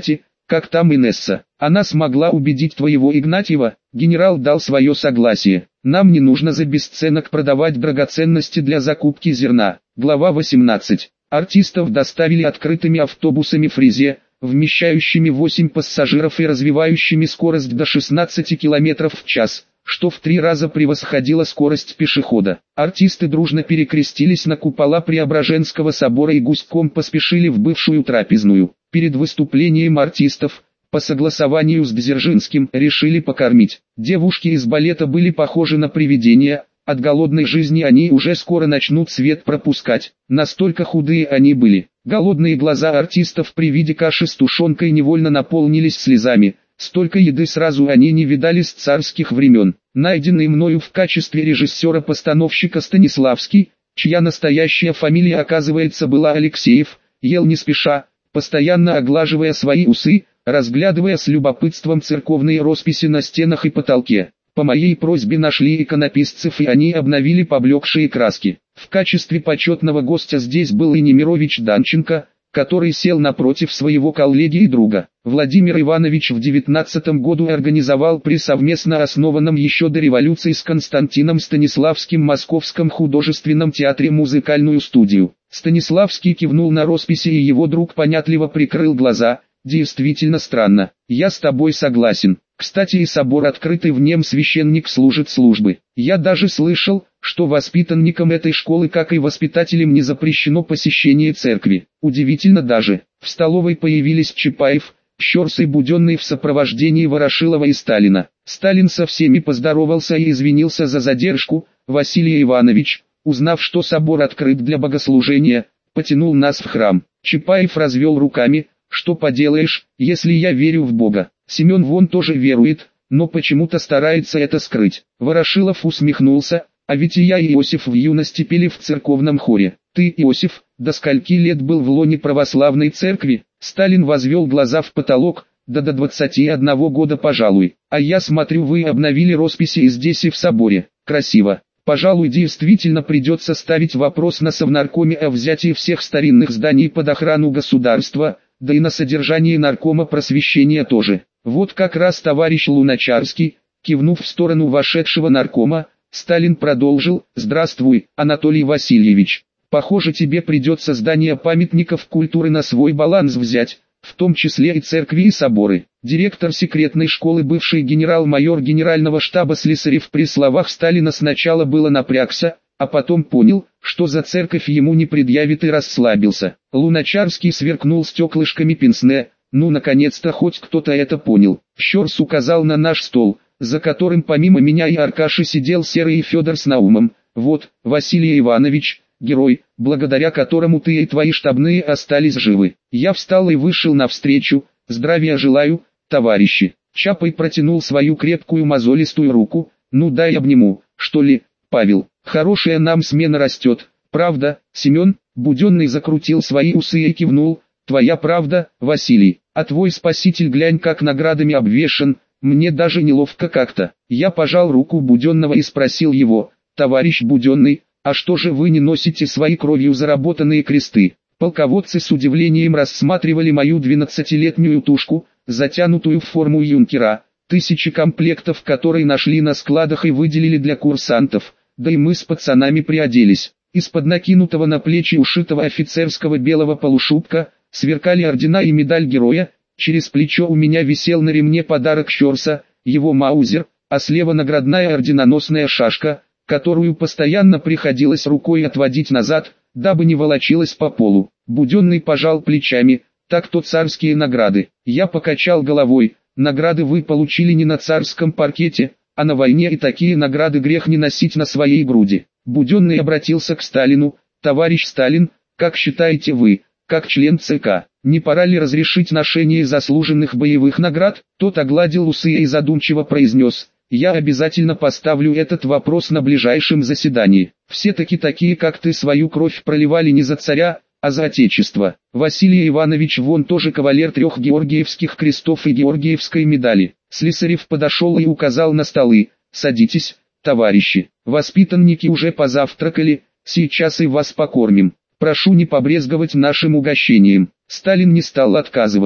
Как там Инесса? Она смогла убедить твоего Игнатьева? Генерал дал свое согласие. Нам не нужно за бесценок продавать драгоценности для закупки зерна. Глава восемнадцать. Артистов доставили открытыми автобусами Фрезе, вмещающими восемь пассажиров и развивающими скорость до шестнадцати километров в час, что в три раза превосходило скорость пешехода. Артисты дружно перекрестились на купола Преображенского собора и гуськом поспешили в бывшую трапезную. Перед выступлением артистов, по согласованию с Дзержинским, решили покормить. Девушки из балета были похожи на привидения, от голодной жизни они уже скоро начнут свет пропускать, настолько худые они были. Голодные глаза артистов при виде каши с тушенкой невольно наполнились слезами, столько еды сразу они не видали с царских времен. Найденный мною в качестве режиссера-постановщика Станиславский, чья настоящая фамилия оказывается была Алексеев, ел не спеша, постоянно оглаживая свои усы, разглядывая с любопытством церковные росписи на стенах и потолке. По моей просьбе нашли иконописцев и они обновили поблекшие краски. В качестве почетного гостя здесь был и Немирович Данченко, который сел напротив своего коллеги и друга. Владимир Иванович в девятнадцатом году организовал при совместно основанном еще до революции с Константином Станиславским Московском художественном театре музыкальную студию. Станиславский кивнул на росписи и его друг понятливо прикрыл глаза. Действительно странно. Я с тобой согласен. Кстати, и собор открытый, в нем священник служит службы. Я даже слышал, что воспитанникам этой школы, как и воспитателям, не запрещено посещение церкви. Удивительно даже. В столовой появились Чапаев, Щерс и Буденный в сопровождении Ворошилова и Сталина. Сталин со всеми поздоровался и извинился за задержку. Василий Иванович, узнав, что собор открыт для богослужения, потянул нас в храм. Чапаев развел руками. Что поделаешь, если я верю в Бога. Семен вон тоже верует, но почему-то старается это скрыть. Ворошилов усмехнулся, а ведь и я и Иосиф в юности пели в церковном хоре. Ты, Иосиф, до скольки лет был в лоне православной церкви? Сталин возвел глаза в потолок, да до двадцати одного года пожалуй. А я смотрю, вы обновили росписи и здесь и в соборе. Красиво. Пожалуй, действительно придется ставить вопрос на Совнаркоме о взятии всех старинных зданий под охрану государства, да и на содержание наркома просвещения тоже. Вот как раз товарищ Луначарский, кивнув в сторону вошедшего наркома, Сталин продолжил: «Здравствуй, Анатолий Васильевич. Похоже, тебе придется здание памятников культуры на свой баланс взять, в том числе и церкви и соборы». Директор секретной школы, бывший генерал-майор генерального штаба Слесарев, при словах Сталина сначала было напрягся, а потом понял, что за церковь ему не предъявит, и расслабился. Луначарский сверкнул стеклышками пенсне. Ну, наконец-то хоть кто-то это понял. Щерс указал на наш стол, за которым помимо меня и Аркаши сидел Серый и Федор с Наумом. Вот, Василий Иванович, герой, благодаря которому ты и твои штабные остались живы. Я встал и вышел навстречу. Здравия желаю, товарищи. Чапай протянул свою крепкую мозолистую руку. Ну дай обниму, что ли, Павел. Хорошая нам смена растет, правда, Семен? Буденный закрутил свои усы и кивнул. Твоя правда, Василий, а твой спаситель глянь как наградами обвешан, мне даже неловко как-то. Я пожал руку Буденного и спросил его: товарищ Буденный, а что же вы не носите свои кровью заработанные кресты? Полководцы с удивлением рассматривали мою двенадцатилетнюю тушку, затянутую в форму юнкера, тысячи комплектов которой нашли на складах и выделили для курсантов, да и мы с пацанами приоделись. Из-под накинутого на плечи ушитого офицерского белого полушубка сверкали ордена и медаль героя. Через плечо у меня висел на ремне подарок Щерса, его маузер, а слева наградная орденоносная шашка, которую постоянно приходилось рукой отводить назад, дабы не волочилась по полу. Буденный пожал плечами: так то царские награды. Я покачал головой: награды вы получили не на царском паркете, а на войне, и такие награды грех не носить на своей груди. Буденный обратился к Сталину: товарищ Сталин, как считаете вы, как член ЦК, не пора ли разрешить ношение заслуженных боевых наград? Тот огладил усы и задумчиво произнес: я обязательно поставлю этот вопрос на ближайшем заседании. Все-таки такие, как ты, свою кровь проливали не за царя, а за отечество. Василий Иванович вон тоже кавалер трех Георгиевских крестов и Георгиевской медали. Слесарев подошел и указал на столы: садитесь, товарищи, воспитанники уже позавтракали, сейчас и вас покормим. Прошу не побрезговать нашим угощением. Сталин не стал отказываться.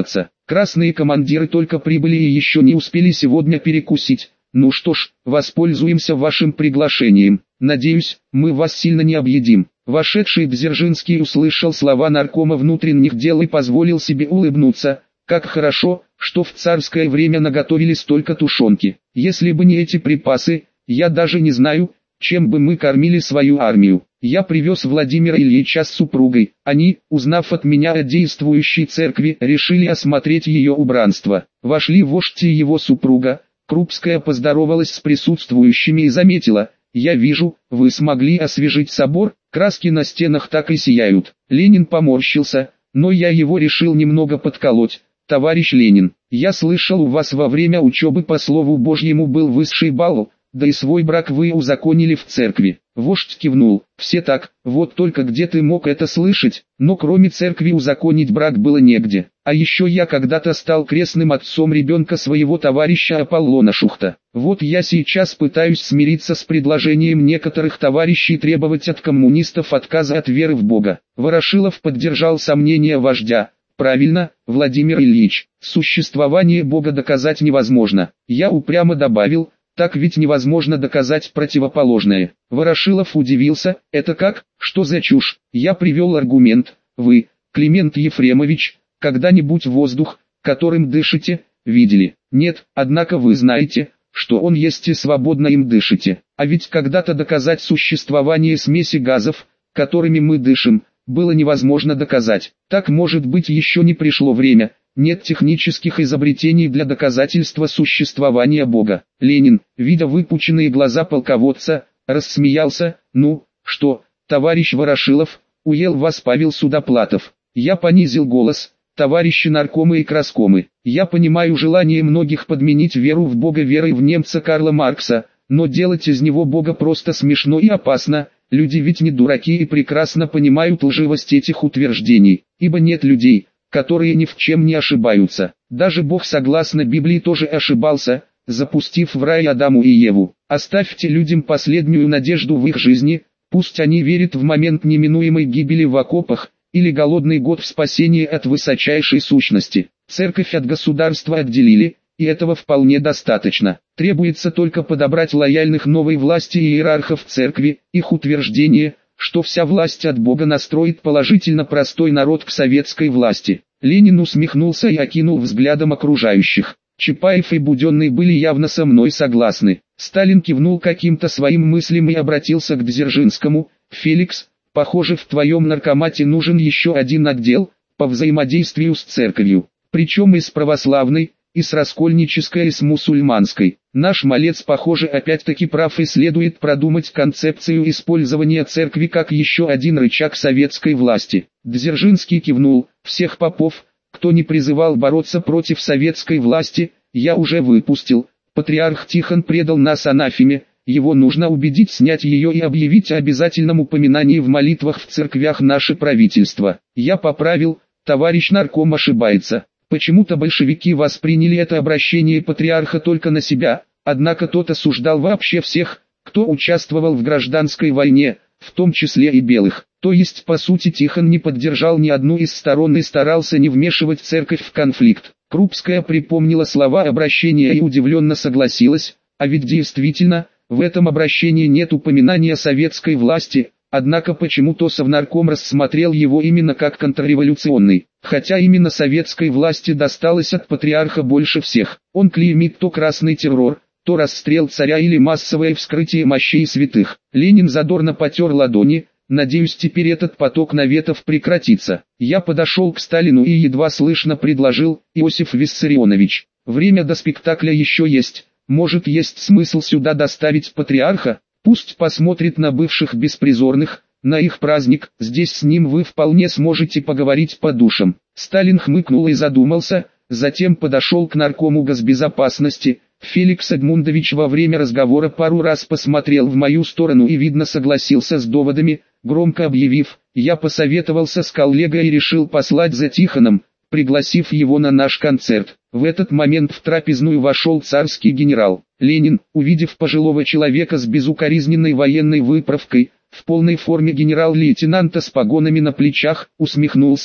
Красные командиры только прибыли и еще не успели сегодня перекусить. Ну что ж, воспользуемся вашим приглашением. Надеюсь, мы вас сильно не объедим». Вошедший Дзержинский услышал слова наркома внутренних дел и позволил себе улыбнуться. Как хорошо, что в царское время наготовили столько тушенки. Если бы не эти припасы, я даже не знаю, чем бы мы кормили свою армию. Я привез Владимира Ильича с супругой. Они, узнав от меня о действующей церкви, решили осмотреть ее убранство. Вошли вождь и его супруга. Крупская поздоровалась с присутствующими и заметила: «Я вижу, вы смогли освежить собор, краски на стенах так и сияют». Ленин поморщился, но я его решил немного подколоть. «Товарищ Ленин, я слышал, у вас во время учебы по Слову Божьему был высший балл, да и свой брак вы узаконили в церкви». Вождь кивнул: «Все так, вот только где ты мог это слышать?» Но кроме церкви узаконить брак было негде. А еще я когда-то стал крестным отцом ребенка своего товарища Аполлона Шухта. Вот я сейчас пытаюсь смириться с предложением некоторых товарищей требовать от коммунистов отказа от веры в Бога. Ворошилов поддержал сомнения вождя. «Правильно, Владимир Ильич, существование Бога доказать невозможно». Я упрямо добавил: «Так ведь невозможно доказать противоположное». Ворошилов удивился: «Это как? Что за чушь?» Я привел аргумент: «Вы, Климент Ефремович, когда-нибудь воздух, которым дышите, видели?» «Нет, однако вы знаете, что он есть и свободно им дышите. А ведь когда-то доказать существование смеси газов, которыми мы дышим, было невозможно доказать. Так, может быть, еще не пришло время. Нет технических изобретений для доказательства существования Бога». Ленин, видя выпученные глаза полководца, рассмеялся: «Ну, что, товарищ Ворошилов, уел вас Павел Судоплатов?» Я понизил голос: «Товарищи наркомы и краскомы, я понимаю желание многих подменить веру в Бога верой в немца Карла Маркса, но делать из него Бога просто смешно и опасно. Люди ведь не дураки и прекрасно понимают лживость этих утверждений, ибо нет людей, которые ни в чем не ошибаются. Даже Бог, согласно Библии, тоже ошибался, запустив в рай Адаму и Еву. Оставьте людям последнюю надежду в их жизни, пусть они верят в момент неминуемой гибели в окопах, или голодный год в спасении от высочайшей сущности. Церковь от государства отделили, и этого вполне достаточно. Требуется только подобрать лояльных новой власти и иерархов церкви. Их утверждение, что вся власть от Бога, настроит положительно простой народ к советской власти». Ленин усмехнулся и окинул взглядом окружающих. Чапаев и Буденный были явно со мной согласны. Сталин кивнул каким-то своим мыслям и обратился к Дзержинскому: «Феликс, похоже, в твоем наркомате нужен еще один отдел по взаимодействию с церковью, причем и с православной, и с раскольнической, и с мусульманской. Наш малец, похоже, опять-таки прав, и следует продумать концепцию использования церкви как еще один рычаг советской власти». Дзержинский кивнул: «Всех попов, кто не призывал бороться против советской власти, я уже выпустил. Патриарх Тихон предал нас анафеме, его нужно убедить снять ее и объявить о обязательном упоминании в молитвах в церквях наше правительство». Я поправил: «Товарищ нарком ошибается. Почему-то большевики восприняли это обращение патриарха только на себя, однако тот осуждал вообще всех, кто участвовал в гражданской войне, в том числе и белых. То есть, по сути, Тихон не поддержал ни одну из сторон и старался не вмешивать церковь в конфликт». Крупская припомнила слова обращения и удивленно согласилась: «А ведь действительно, в этом обращении нет упоминания советской власти». Однако почему-то Совнарком рассмотрел его именно как контрреволюционный, хотя именно советской власти досталось от патриарха больше всех. Он клеймит то красный террор, то расстрел царя или массовое вскрытие мощей святых. Ленин задорно потер ладони: «Надеюсь, теперь этот поток наветов прекратится». Я подошел к Сталину и едва слышно предложил: «Иосиф Виссарионович, время до спектакля еще есть, может, есть смысл сюда доставить патриарха? Пусть посмотрит на бывших беспризорных, на их праздник, здесь с ним вы вполне сможете поговорить по душам». Сталин хмыкнул и задумался, затем подошел к наркому госбезопасности. Феликс Эдмундович во время разговора пару раз посмотрел в мою сторону и, видно, согласился с доводами, громко объявив: «Я посоветовался с коллегой и решил послать за Тихоном, пригласив его на наш концерт». В этот момент в трапезную вошел царский генерал. Ленин, увидев пожилого человека с безукоризненной военной выправкой, в полной форме генерал-лейтенанта с погонами на плечах, усмехнулся: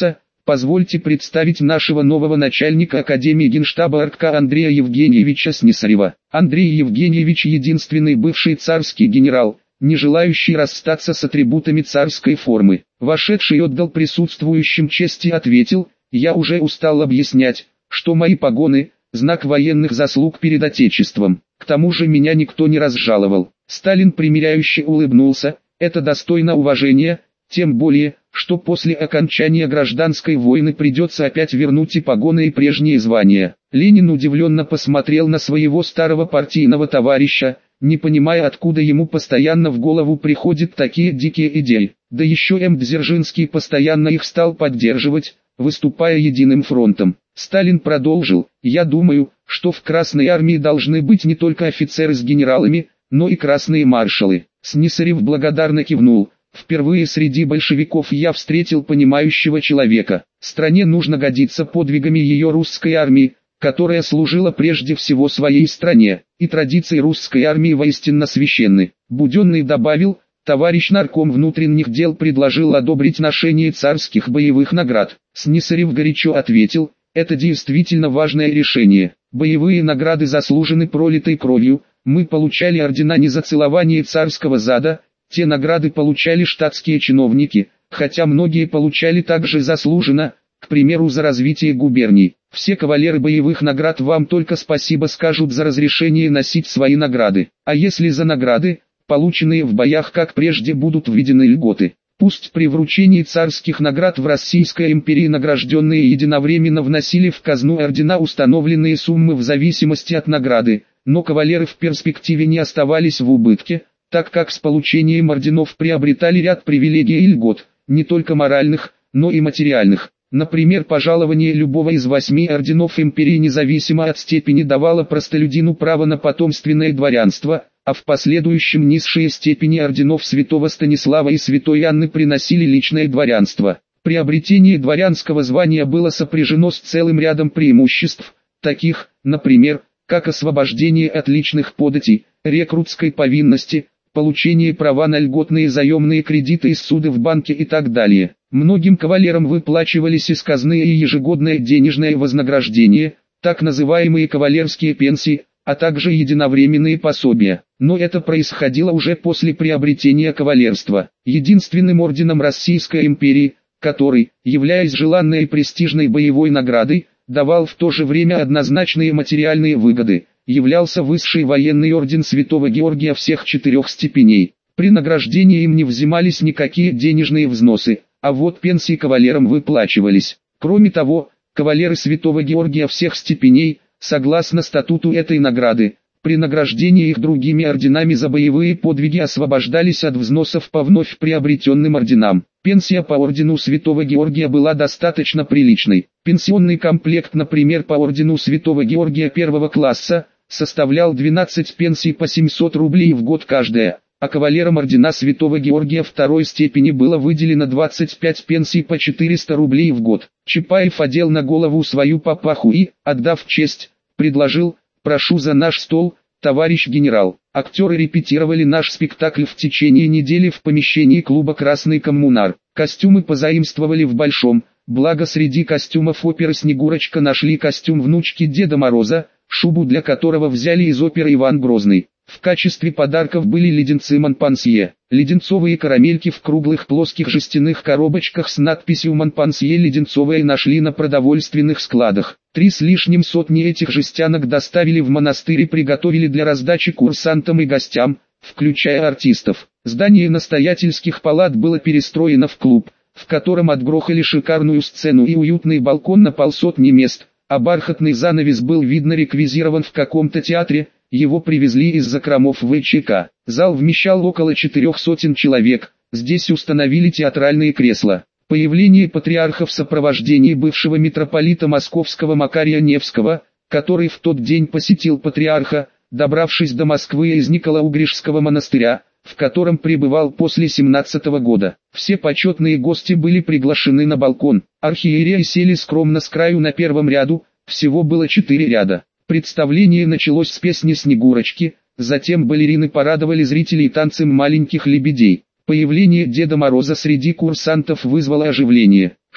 Позвольте представить нашего нового начальника Академии Генштаба РК Андрея Евгеньевича Снисарева. Андрей Евгеньевич — единственный бывший царский генерал, не желающий расстаться с атрибутами царской формы. Вошедший отдал присутствующим честь и ответил: «Я уже устал объяснять, что мои погоны – знак военных заслуг перед Отечеством. К тому же меня никто не разжаловал». Сталин примиряюще улыбнулся: «Это достойно уважения, тем более, что после окончания гражданской войны придется опять вернуть и погоны, и прежние звания». Ленин удивленно посмотрел на своего старого партийного товарища, не понимая, откуда ему постоянно в голову приходят такие дикие идеи. Да еще М. Дзержинский постоянно их стал поддерживать, выступая единым фронтом. Сталин продолжил: «Я думаю, что в Красной армии должны быть не только офицеры с генералами, но и красные маршалы». Снисарев благодарно кивнул: «Впервые среди большевиков я встретил понимающего человека. Стране нужно гордиться подвигами ее русской армии, которая служила прежде всего своей стране, и традиции русской армии воистинно священны». Буденный добавил: «Товарищ нарком внутренних дел предложил одобрить ношение царских боевых наград». Снисарев горячо ответил: «Это действительно важное решение. Боевые награды заслужены пролитой кровью, мы получали ордена не за целование царского зада, те награды получали штатские чиновники, хотя многие получали также заслуженно, к примеру за развитие губерний. Все кавалеры боевых наград вам только спасибо скажут за разрешение носить свои награды. А если за награды, полученные в боях как прежде, будут введены льготы? Пусть при вручении царских наград в Российской империи награжденные единовременно вносили в казну ордена установленные суммы в зависимости от награды, но кавалеры в перспективе не оставались в убытке, так как с получением орденов приобретали ряд привилегий и льгот, не только моральных, но и материальных. Например, пожалование любого из восьми орденов империи независимо от степени давало простолюдину право на потомственное дворянство, а в последующем низшие степени орденов святого Станислава и святой Анны приносили личное дворянство. Приобретение дворянского звания было сопряжено с целым рядом преимуществ, таких, например, как освобождение от личных податей, рекрутской повинности, получение права на льготные заемные кредиты из суда в банке и так далее. Многим кавалерам выплачивались из казны и ежегодное денежное вознаграждение, так называемые кавалерские пенсии, а также единовременные пособия. Но это происходило уже после приобретения кавалерства. Единственным орденом Российской империи, который, являясь желанной и престижной боевой наградой, давал в то же время однозначные материальные выгоды, являлся высший военный орден Святого Георгия всех четырех степеней. При награждении им не взимались никакие денежные взносы, а вот пенсии кавалерам выплачивались. Кроме того, кавалеры Святого Георгия всех степеней, согласно статуту этой награды, при награждении их другими орденами за боевые подвиги освобождались от взносов по вновь приобретенным орденам. Пенсия по ордену Святого Георгия была достаточно приличной. Пенсионный комплект, например, по ордену Святого Георгия первого класса, составлял двенадцать пенсий по семьсот рублей в год каждая, а кавалерам ордена Святого Георгия второй степени было выделено двадцать пять пенсий по четыреста рублей в год. Чапаев одел на голову свою папаху и, отдав честь, предложил: «Прошу за наш стол, товарищ генерал». Актеры репетировали наш спектакль в течение недели в помещении клуба «Красный коммунар». Костюмы позаимствовали в Большом, благо среди костюмов оперы «Снегурочка» нашли костюм внучки Деда Мороза, шубу для которого взяли из оперы «Иван Грозный». В качестве подарков были леденцы Монпансье, леденцовые карамельки в круглых плоских жестяных коробочках с надписью «Монпансье леденцовые» нашли на продовольственных складах. Три с лишним сотни этих жестянок доставили в монастырь и приготовили для раздачи курсантам и гостям, включая артистов. Здание настоятельских палат было перестроено в клуб, в котором отгрохали шикарную сцену и уютный балкон на полсотни мест, а бархатный занавес был видно реквизирован в каком-то театре. Его привезли из закромов ВЧК. Зал вмещал около четырех сотен человек, здесь установили театральные кресла. Появление патриарха в сопровождении бывшего митрополита Московского Макария Невского, который в тот день посетил патриарха, добравшись до Москвы из Николо-Угришского монастыря, в котором пребывал после семнадцатого года. Все почетные гости были приглашены на балкон. Архиереи сели скромно с краю на первом ряду, всего было четыре ряда. Представление началось с песни «Снегурочки», затем балерины порадовали зрителей танцем маленьких лебедей. Появление Деда Мороза среди курсантов вызвало оживление.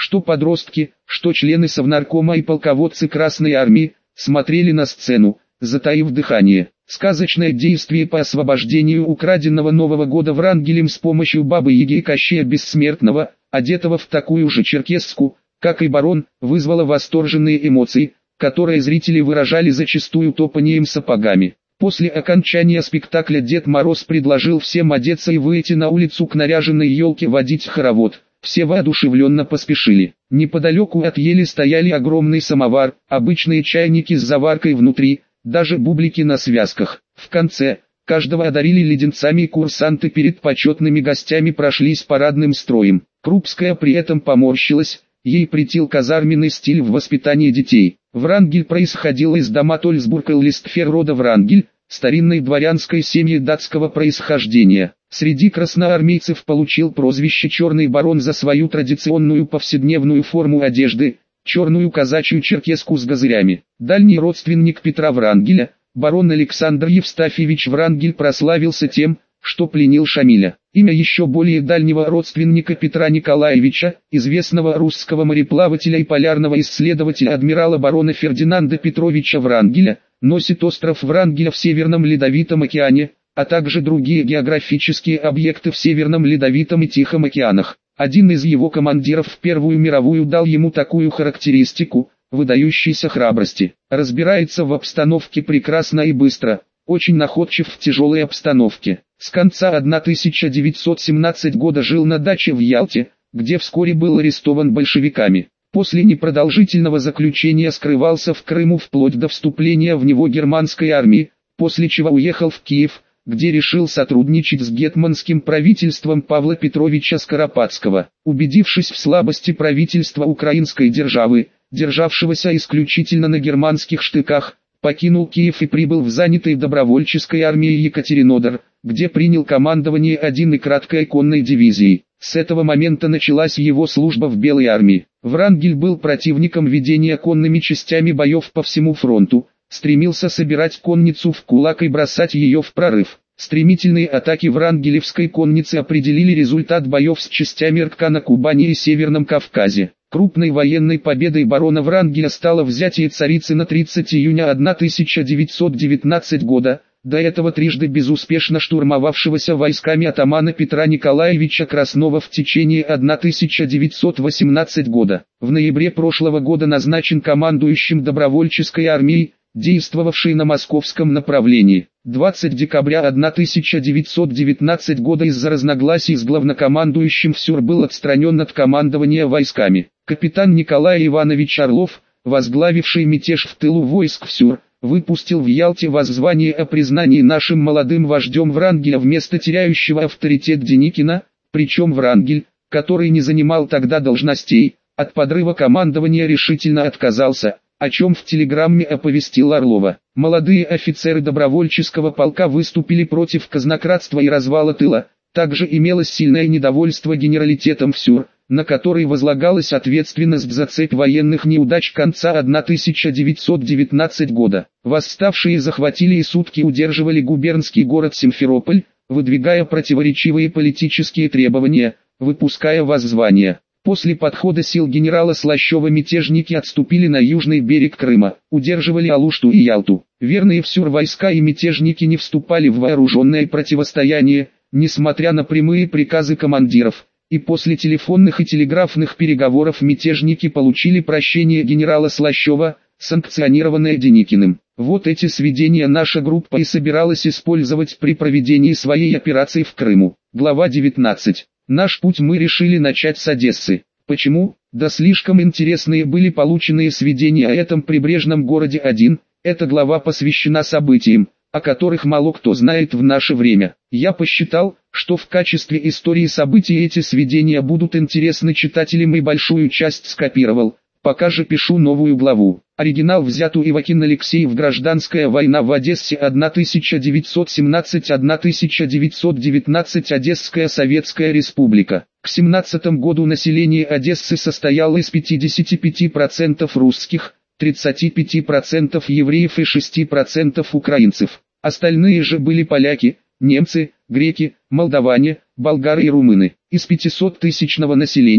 Что подростки, что члены Совнаркома и полководцы Красной Армии, смотрели на сцену, затаив дыхание. Сказочное действие по освобождению украденного Нового года Врангелем с помощью Бабы-Яги и Кощея Бессмертного, одетого в такую же черкеску, как и барон, вызвало восторженные эмоции, которые зрители выражали зачастую топанием сапогами. После окончания спектакля Дед Мороз предложил всем одеться и выйти на улицу к наряженной елке водить хоровод. Все воодушевленно поспешили. Неподалеку от ели стояли огромный самовар, обычные чайники с заваркой внутри, даже бублики на связках. В конце, каждого одарили леденцами и курсанты перед почетными гостями прошлись парадным строем. Крупская при этом поморщилась, ей претил казарменный стиль в воспитании детей. Врангель происходил из дома Тольсбург-Листфер рода Врангель, старинной дворянской семьи датского происхождения. Среди красноармейцев получил прозвище «Черный барон» за свою традиционную повседневную форму одежды, черную казачью черкеску с газырями. Дальний родственник Петра Врангеля, барон Александр Евстафьевич Врангель, прославился тем, что пленил Шамиля. Имя еще более дальнего родственника Петра Николаевича, известного русского мореплавателя и полярного исследователя адмирала барона Фердинанда Петровича Врангеля, носит остров Врангеля в Северном Ледовитом океане, а также другие географические объекты в Северном Ледовитом и Тихом океанах. Один из его командиров в Первую мировую дал ему такую характеристику: выдающейся храбрости. Разбирается в обстановке прекрасно и быстро, очень находчив в тяжелой обстановке. С конца тысяча девятьсот семнадцатого года жил на даче в Ялте, где вскоре был арестован большевиками. После непродолжительного заключения скрывался в Крыму вплоть до вступления в него германской армии, после чего уехал в Киев, где решил сотрудничать с гетманским правительством Павла Петровича Скоропадского. Убедившись в слабости правительства украинской державы, державшегося исключительно на германских штыках, покинул Киев и прибыл в занятой добровольческой армией Екатеринодар, где принял командование одной краткой конной дивизией. С этого момента началась его служба в Белой армии. Врангель был противником ведения конными частями боев по всему фронту, стремился собирать конницу в кулак и бросать ее в прорыв. Стремительные атаки врангелевской конницы определили результат боев с частями РККА на Кубани и Северном Кавказе. Крупной военной победой барона Врангеля стало взятие Царицына третьего июня тысяча девятьсот девятнадцатого года, до этого трижды безуспешно штурмовавшегося войсками атамана Петра Николаевича Краснова в течение тысяча девятьсот восемнадцатого года. В ноябре прошлого года назначен командующим добровольческой армией, действовавшей на московском направлении. двадцатого декабря тысяча девятьсот девятнадцатого года из-за разногласий с главнокомандующим ВСЮР был отстранен от командования войсками. Капитан Николай Иванович Орлов, возглавивший мятеж в тылу войск ВСЮР, выпустил в Ялте воззвание о признании нашим молодым вождем Врангеля вместо теряющего авторитет Деникина, причем Врангель, который не занимал тогда должностей, от подрыва командования решительно отказался, о чем в телеграмме оповестил Орлова. Молодые офицеры добровольческого полка выступили против казнократства и развала тыла. Также имелось сильное недовольство генералитетом ВСЮР, на который возлагалась ответственность за цепь военных неудач конца тысяча девятьсот девятнадцатого года. Восставшие захватили и сутки удерживали губернский город Симферополь, выдвигая противоречивые политические требования, выпуская воззвания. После подхода сил генерала Слащева мятежники отступили на южный берег Крыма, удерживали Алушту и Ялту. Верные ВСЮР войска и мятежники не вступали в вооруженное противостояние, несмотря на прямые приказы командиров, и после телефонных и телеграфных переговоров мятежники получили прощение генерала Слащева, санкционированное Деникиным. Вот эти сведения наша группа и собиралась использовать при проведении своей операции в Крыму. Глава девятнадцать. Наш путь мы решили начать с Одессы. Почему? Да слишком интересные были полученные сведения о этом прибрежном городе. Один. Эта глава посвящена событиям, о которых мало кто знает в наше время. Я посчитал, что в качестве истории событий эти сведения будут интересны читателям и большую часть скопировал. Пока же пишу новую главу. Оригинал взят у Ивакин Алексеев. Гражданская война в Одессе тысяча девятьсот семнадцатый — тысяча девятьсот девятнадцатый. Одесская Советская Республика. К семнадцатому году население Одессы состояло из пятидесяти пяти процентов русских, тридцати пяти процентов евреев и шести процентов украинцев. Остальные же были поляки, немцы, греки, молдаване, болгары и румыны. Из пятисоттысячного населения,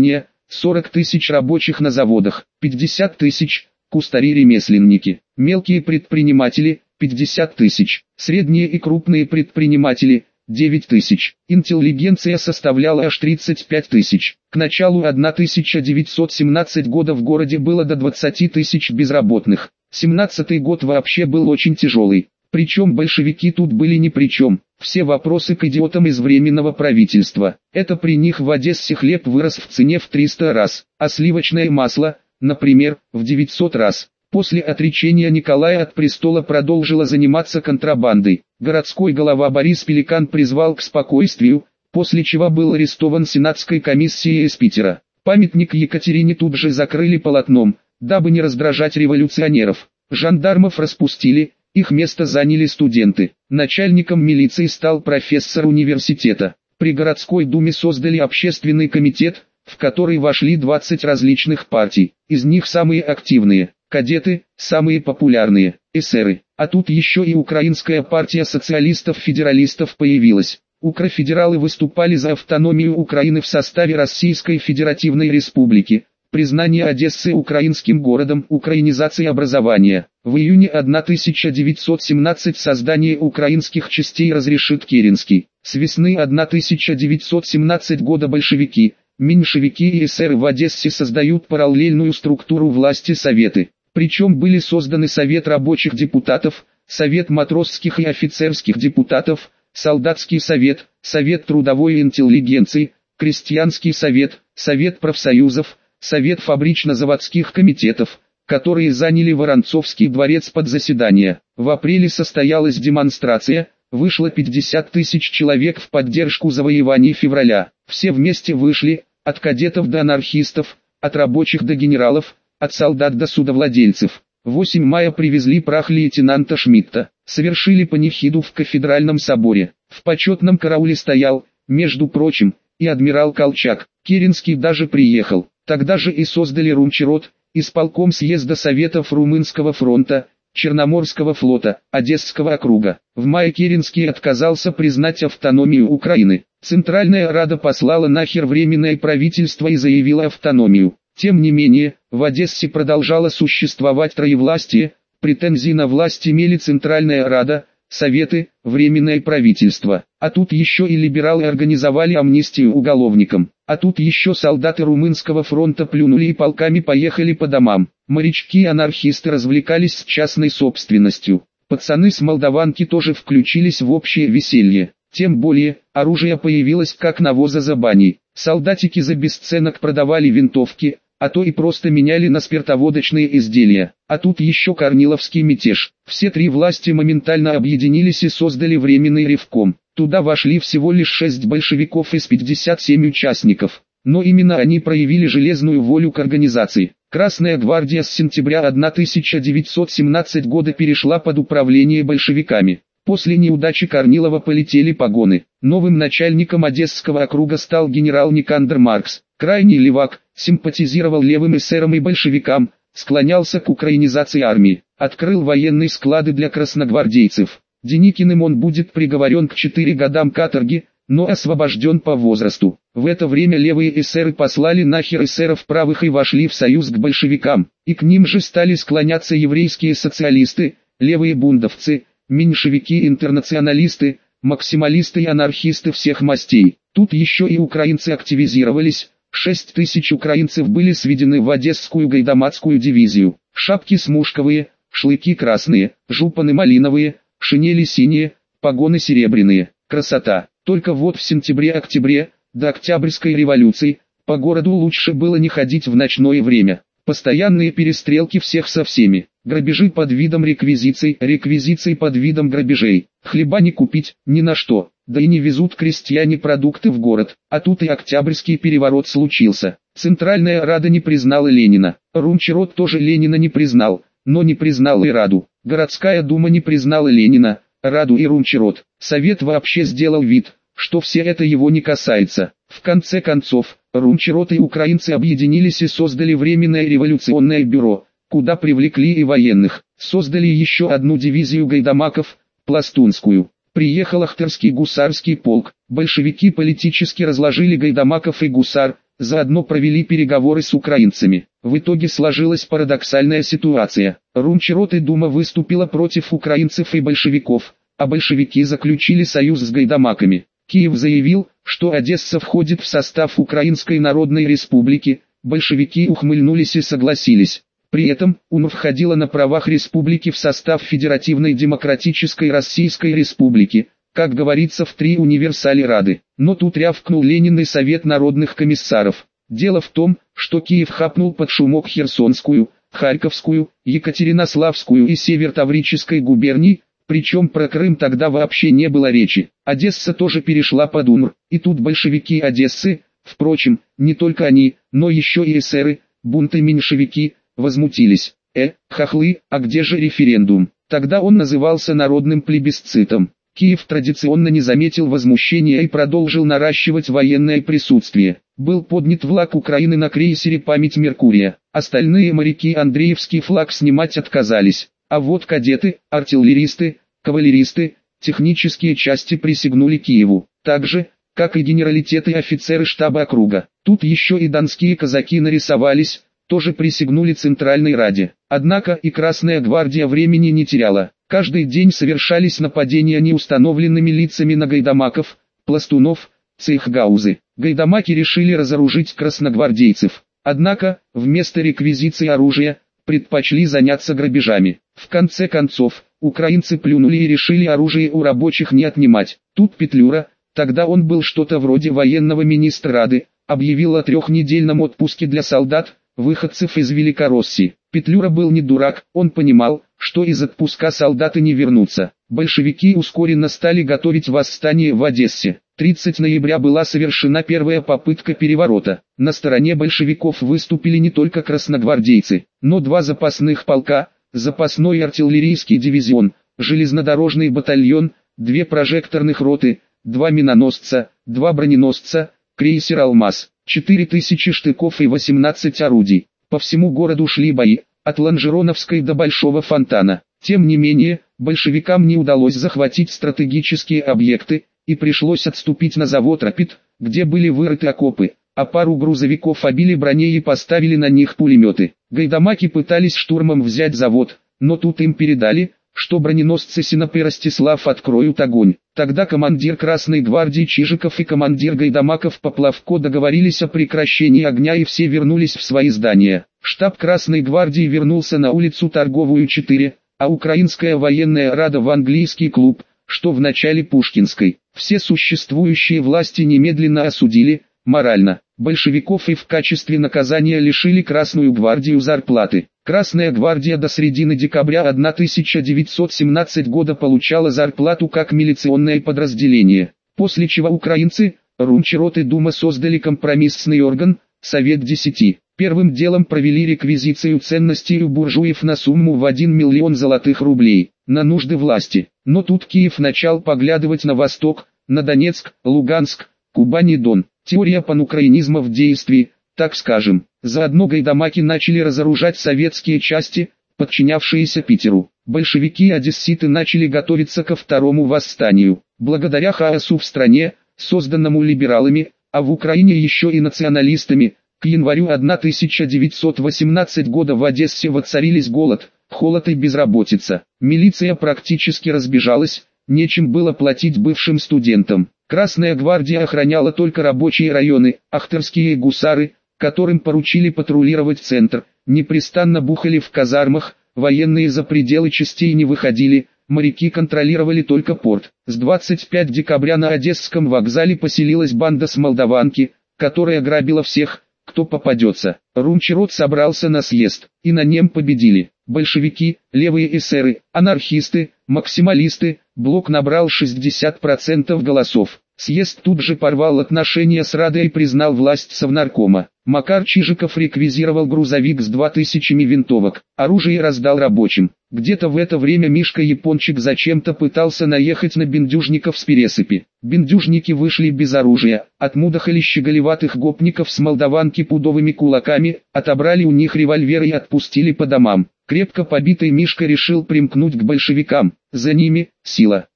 сорок тысяч рабочих на заводах, пятьдесят тысяч, кустари-ремесленники, мелкие предприниматели, пятьдесят тысяч, средние и крупные предприниматели, девять тысяч. Интеллигенция составляла аж тридцать пять тысяч. К началу тысяча девятьсот семнадцатого года в городе было до двадцати тысяч безработных. семнадцатый год вообще был очень тяжелый. Причем большевики тут были ни при чем. Все вопросы к идиотам из Временного правительства. Это при них в Одессе хлеб вырос в цене в триста раз, а сливочное масло, например, в девятьсот раз. После отречения Николая от престола продолжила заниматься контрабандой. Городской голова Борис Пеликан призвал к спокойствию, после чего был арестован сенатской комиссией из Питера. Памятник Екатерине тут же закрыли полотном, дабы не раздражать революционеров. Жандармов распустили, их место заняли студенты. Начальником милиции стал профессор университета. При городской думе создали общественный комитет, в который вошли двадцать различных партий. Из них самые активные – кадеты, самые популярные – эсеры. А тут еще и Украинская партия социалистов-федералистов появилась. Укрофедералы выступали за автономию Украины в составе Российской Федеративной Республики, признание Одессы украинским городом, украинизация образования. В июне тысяча девятьсот семнадцатого создание украинских частей разрешит Керенский. С весны тысяча девятьсот семнадцатого года большевики, меньшевики и эсеры в Одессе создают параллельную структуру власти Советы. Причем были созданы Совет рабочих депутатов, Совет матросских и офицерских депутатов, Солдатский совет, Совет трудовой интеллигенции, Крестьянский совет, Совет профсоюзов, Совет фабрично-заводских комитетов, которые заняли Воронцовский дворец под заседание. В апреле состоялась демонстрация, вышло пятьдесят тысяч человек в поддержку завоеваний февраля. Все вместе вышли, от кадетов до анархистов, от рабочих до генералов, от солдат до судовладельцев. восьмого мая привезли прах лейтенанта Шмидта, совершили панихиду в кафедральном соборе. В почетном карауле стоял, между прочим, и адмирал Колчак. Керенский даже приехал. Тогда же и создали Румчерот, исполком съезда Советов Румынского фронта, Черноморского флота, Одесского округа. В мае Керенский отказался признать автономию Украины. Центральная Рада послала нахер Временное правительство и заявила автономию. Тем не менее, в Одессе продолжало существовать троевластие, претензии на власть имели Центральная Рада, Советы, Временное правительство. А тут еще и либералы организовали амнистию уголовникам. А тут еще солдаты Румынского фронта плюнули и полками поехали по домам. Морячки и анархисты развлекались с частной собственностью. Пацаны с Молдаванки тоже включились в общее веселье. Тем более, оружие появилось как навоза за баней. Солдатики за бесценок продавали винтовки, а то и просто меняли на спиртоводочные изделия. А тут еще Корниловский мятеж. Все три власти моментально объединились и создали Временный ревком. Туда вошли всего лишь шесть большевиков из пятидесяти семи участников. Но именно они проявили железную волю к организации. Красная гвардия с сентября тысяча девятьсот семнадцатого года перешла под управление большевиками. После неудачи Корнилова полетели погоны. Новым начальником Одесского округа стал генерал Никандр Маркс. Крайний левак, симпатизировал левым эсерам и большевикам, склонялся к украинизации армии. Открыл военные склады для красногвардейцев. Деникиным он будет приговорен к четырем годам каторги, но освобожден по возрасту. В это время левые эсеры послали нахер эсеров правых и вошли в союз к большевикам. И к ним же стали склоняться еврейские социалисты, левые бундовцы, меньшевики-интернационалисты, максималисты и анархисты всех мастей. Тут еще и украинцы активизировались. Шесть тысяч украинцев были сведены в Одесскую гайдамацкую дивизию. Шапки-смушковые, шлыки красные, жупаны малиновые, шинели синие, погоны серебряные. Красота! Только вот в сентябре-октябре, до Октябрьской революции, по городу лучше было не ходить в ночное время. Постоянные перестрелки всех со всеми. Грабежи под видом реквизиций, реквизиции под видом грабежей. Хлеба не купить, ни на что. Да и не везут крестьяне продукты в город. А тут и Октябрьский переворот случился. Центральная Рада не признала Ленина. Румчерот тоже Ленина не признал, но не признал и Раду. Городская дума не признала Ленина, Раду и Румчерот. Совет вообще сделал вид, что все это его не касается. В конце концов, Румчерот и украинцы объединились и создали Временное революционное бюро, куда привлекли и военных. Создали еще одну дивизию гайдамаков, Пластунскую. Приехал Ахтарский гусарский полк. Большевики политически разложили гайдамаков и гусар, заодно провели переговоры с украинцами. В итоге сложилась парадоксальная ситуация. Румчарот и Дума выступила против украинцев и большевиков, а большевики заключили союз с гайдамаками. Киев заявил, что Одесса входит в состав Украинской Народной Республики, большевики ухмыльнулись и согласились. При этом, УНР входила на правах республики в состав Федеративной Демократической Российской Республики, как говорится в три универсале Рады. Но тут рявкнул Ленин и Совет народных комиссаров. Дело в том, что Киев хапнул под шумок Херсонскую, Харьковскую, Екатеринославскую и Север-Таврической губернии, причем про Крым тогда вообще не было речи. Одесса тоже перешла под УНР, и тут большевики Одессы, впрочем, не только они, но еще и эсеры, бунты-меньшевики, возмутились. Э, хохлы, а где же референдум? Тогда он назывался народным плебисцитом. Киев традиционно не заметил возмущения и продолжил наращивать военное присутствие. Был поднят флаг Украины на крейсере «Память Меркурия». Остальные моряки Андреевский флаг снимать отказались. А вот кадеты, артиллеристы, кавалеристы, технические части присягнули Киеву. Так же, как и генералитеты и офицеры штаба округа. Тут еще и донские казаки нарисовались, тоже присягнули Центральной Раде. Однако и Красная Гвардия времени не теряла. Каждый день совершались нападения неустановленными лицами на гайдамаков, пластунов, цейхгаузы. Гайдамаки решили разоружить красногвардейцев. Однако, вместо реквизиции оружия, предпочли заняться грабежами. В конце концов, украинцы плюнули и решили оружие у рабочих не отнимать. Тут Петлюра, тогда он был что-то вроде военного министра Рады, объявил о трехнедельном отпуске для солдат, выходцев из Великороссии. Петлюра был не дурак, он понимал, что из отпуска солдаты не вернутся. Большевики ускоренно стали готовить восстание в Одессе. тридцатого ноября была совершена первая попытка переворота. На стороне большевиков выступили не только красногвардейцы, но два запасных полка, запасной артиллерийский дивизион, железнодорожный батальон, две прожекторных роты, два миноносца, два броненосца, крейсер «Алмаз», четыре тысячи штыков и восемнадцать орудий. По всему городу шли бои, от Лонжероновской до Большого фонтана. Тем не менее, большевикам не удалось захватить стратегические объекты, и пришлось отступить на завод «Рапид», где были вырыты окопы, а пару грузовиков обили броней и поставили на них пулеметы. Гайдамаки пытались штурмом взять завод, но тут им передали, что броненосцы Синап и Ростислав откроют огонь. Тогда командир Красной Гвардии Чижиков и командир гайдамаков Поплавко договорились о прекращении огня и все вернулись в свои здания. Штаб Красной Гвардии вернулся на улицу Торговую четыре, а Украинская военная рада в английский клуб, что в начале Пушкинской. Все существующие власти немедленно осудили, морально, большевиков и в качестве наказания лишили Красную Гвардию зарплаты. Красная Гвардия до середины декабря тысяча девятьсот семнадцатого года получала зарплату как милиционное подразделение, после чего украинцы, Румчарот и Дума создали компромиссный орган, Совет десяти. Первым делом провели реквизицию ценностей у буржуев на сумму в один миллион золотых рублей, на нужды власти. Но тут Киев начал поглядывать на восток, на Донецк, Луганск, Кубань и Дон. Теория панукраинизма в действии, так скажем. Заодно гайдамаки начали разоружать советские части, подчинявшиеся Питеру. Большевики и одесситы начали готовиться ко второму восстанию. Благодаря хаосу в стране, созданному либералами, а в Украине еще и националистами, к январю тысяча девятьсот восемнадцатого года в Одессе воцарились голод, холод и безработица. Милиция практически разбежалась, нечем было платить бывшим студентам. Красная Гвардия охраняла только рабочие районы, ахтарские гусары, которым поручили патрулировать центр, непрестанно бухали в казармах, военные за пределы частей не выходили, моряки контролировали только порт. С двадцать пятого декабря на Одесском вокзале поселилась банда с Молдаванки, которая грабила всех, кто попадется. Румчарот собрался на съезд, и на нем победили. Большевики, левые эсеры, анархисты, максималисты, блок набрал шестьдесят процентов голосов. Съезд тут же порвал отношения с Радой и признал власть Совнаркома. Макар Чижиков реквизировал грузовик с двумя тысячами винтовок, оружие раздал рабочим. Где-то в это время Мишка Япончик зачем-то пытался наехать на бендюжников с пересыпи. Бендюжники вышли без оружия, отмудохали щеголеватых гопников с Молдаванки пудовыми кулаками, отобрали у них револьверы и отпустили по домам. Крепко побитый Мишка решил примкнуть к большевикам, за ними – сила.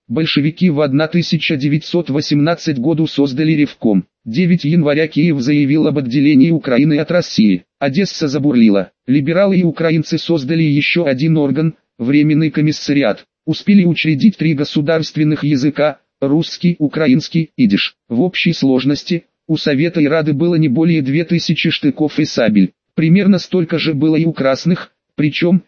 Большевики в тысяча девятьсот восемнадцатом году создали Ревком. девятого января Киев заявил об отделении Украины от России. Одесса забурлила. Либералы и украинцы создали еще один орган – Временный комиссариат. Успели учредить три государственных языка – русский, украинский, идиш. В общей сложности у Совета и Рады было не более две тысячи штыков и сабель. Примерно столько же было и у красных, причем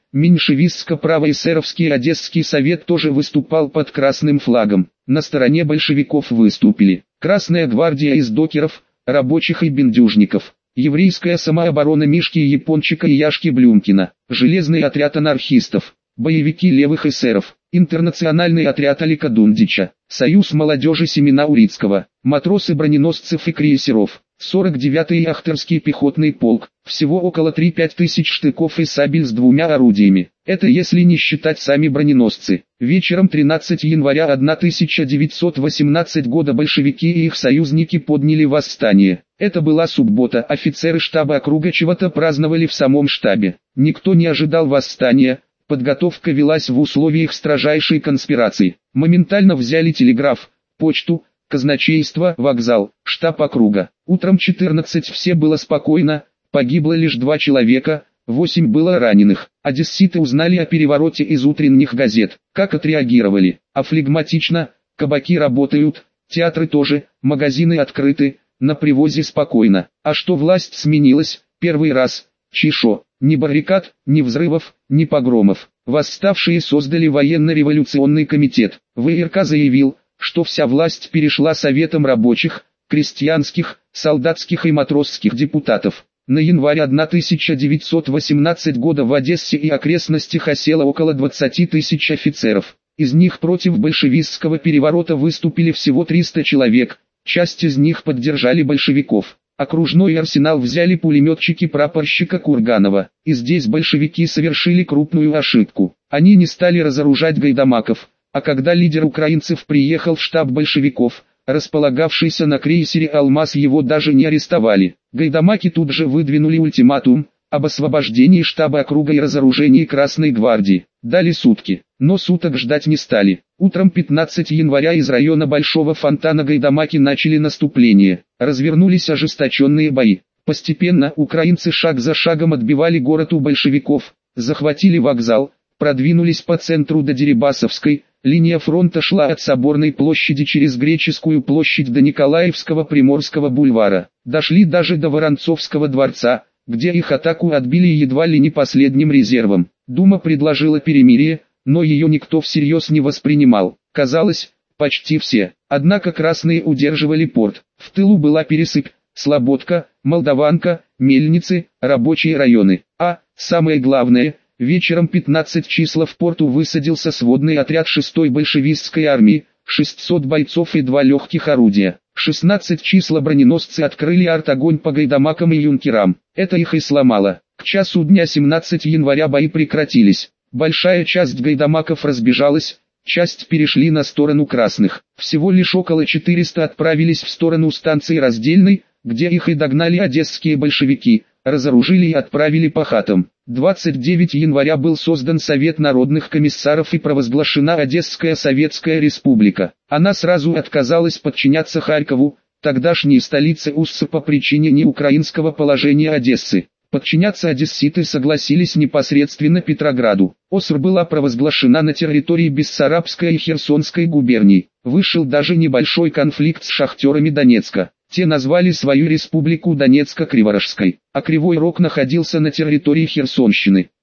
меньшевистско-правоэсеровский Одесский совет тоже выступал под красным флагом. На стороне большевиков выступили Красная гвардия из докеров, рабочих и бендюжников, еврейская самооборона Мишки Япончика и Яшки Блюмкина, железный отряд анархистов, боевики левых эсеров, интернациональный отряд Алика Дундича, союз молодежи Семена Урицкого, матросы броненосцев и крейсеров, сорок девятый Ахтарский пехотный полк, всего около три-пять тысяч штыков и сабель с двумя орудиями. Это если не считать сами броненосцы. Вечером тринадцатого января тысяча девятьсот восемнадцатого года большевики и их союзники подняли восстание. Это была суббота, офицеры штаба округа чего-то праздновали в самом штабе. Никто не ожидал восстания. Подготовка велась в условиях строжайшей конспирации. Моментально взяли телеграф, почту, казначейство, вокзал, штаб округа. Утром четырнадцатого все было спокойно, погибло лишь два человека, восемь было раненых. Одесситы узнали о перевороте из утренних газет. Как отреагировали? А флегматично, кабаки работают, театры тоже, магазины открыты, на привозе спокойно. А что власть сменилась, первый раз, чешо. Ни баррикад, ни взрывов, ни погромов. Восставшие создали военно-революционный комитет. ВРК заявил, что вся власть перешла советам рабочих, крестьянских, солдатских и матросских депутатов. На январь тысяча девятьсот восемнадцатого года в Одессе и окрестностях осело около двадцати тысяч офицеров. Из них против большевистского переворота выступили всего триста человек, часть из них поддержали большевиков. Окружной арсенал взяли пулеметчики прапорщика Курганова, и здесь большевики совершили крупную ошибку. Они не стали разоружать гайдамаков, а когда лидер украинцев приехал в штаб большевиков, располагавшийся на крейсере «Алмаз», его даже не арестовали. Гайдамаки тут же выдвинули ультиматум об освобождении штаба округа и разоружении Красной гвардии. Дали сутки, но суток ждать не стали. Утром пятнадцатого января из района Большого Фонтана гайдамаки начали наступление. Развернулись ожесточенные бои. Постепенно украинцы шаг за шагом отбивали город у большевиков, захватили вокзал, продвинулись по центру до Дерибасовской. Линия фронта шла от Соборной площади через Греческую площадь до Николаевского Приморского бульвара. Дошли даже до Воронцовского дворца, где их атаку отбили едва ли не последним резервом. Дума предложила перемирие, но ее никто всерьез не воспринимал. Казалось, почти все. Однако красные удерживали порт. В тылу была Пересыпь, Слободка, Молдаванка, Мельницы, рабочие районы. А, самое главное, вечером пятнадцатого числа в порту высадился сводный отряд шестой большевистской армии, шестьсот бойцов и два легких орудия. шестнадцатого числа броненосцы открыли артогонь по гайдамакам и юнкерам. Это их и сломало. К часу дня семнадцатого января бои прекратились. Большая часть гайдамаков разбежалась, часть перешли на сторону красных. Всего лишь около четырёхсот отправились в сторону станции Раздельной, где их и догнали одесские большевики, разоружили и отправили по хатам. двадцать девятого января был создан Совет народных комиссаров и провозглашена Одесская Советская Республика. Она сразу отказалась подчиняться Харькову, тогдашней столице УССР, по причине неукраинского положения Одессы. Подчиняться одесситы согласились непосредственно Петрограду. ОСР была провозглашена на территории Бессарабской и Херсонской губерний. Вышел даже небольшой конфликт с шахтерами Донецка. Те назвали свою республику Донецко-Криворожской, а Кривой Рог находился на территории Херсонщины.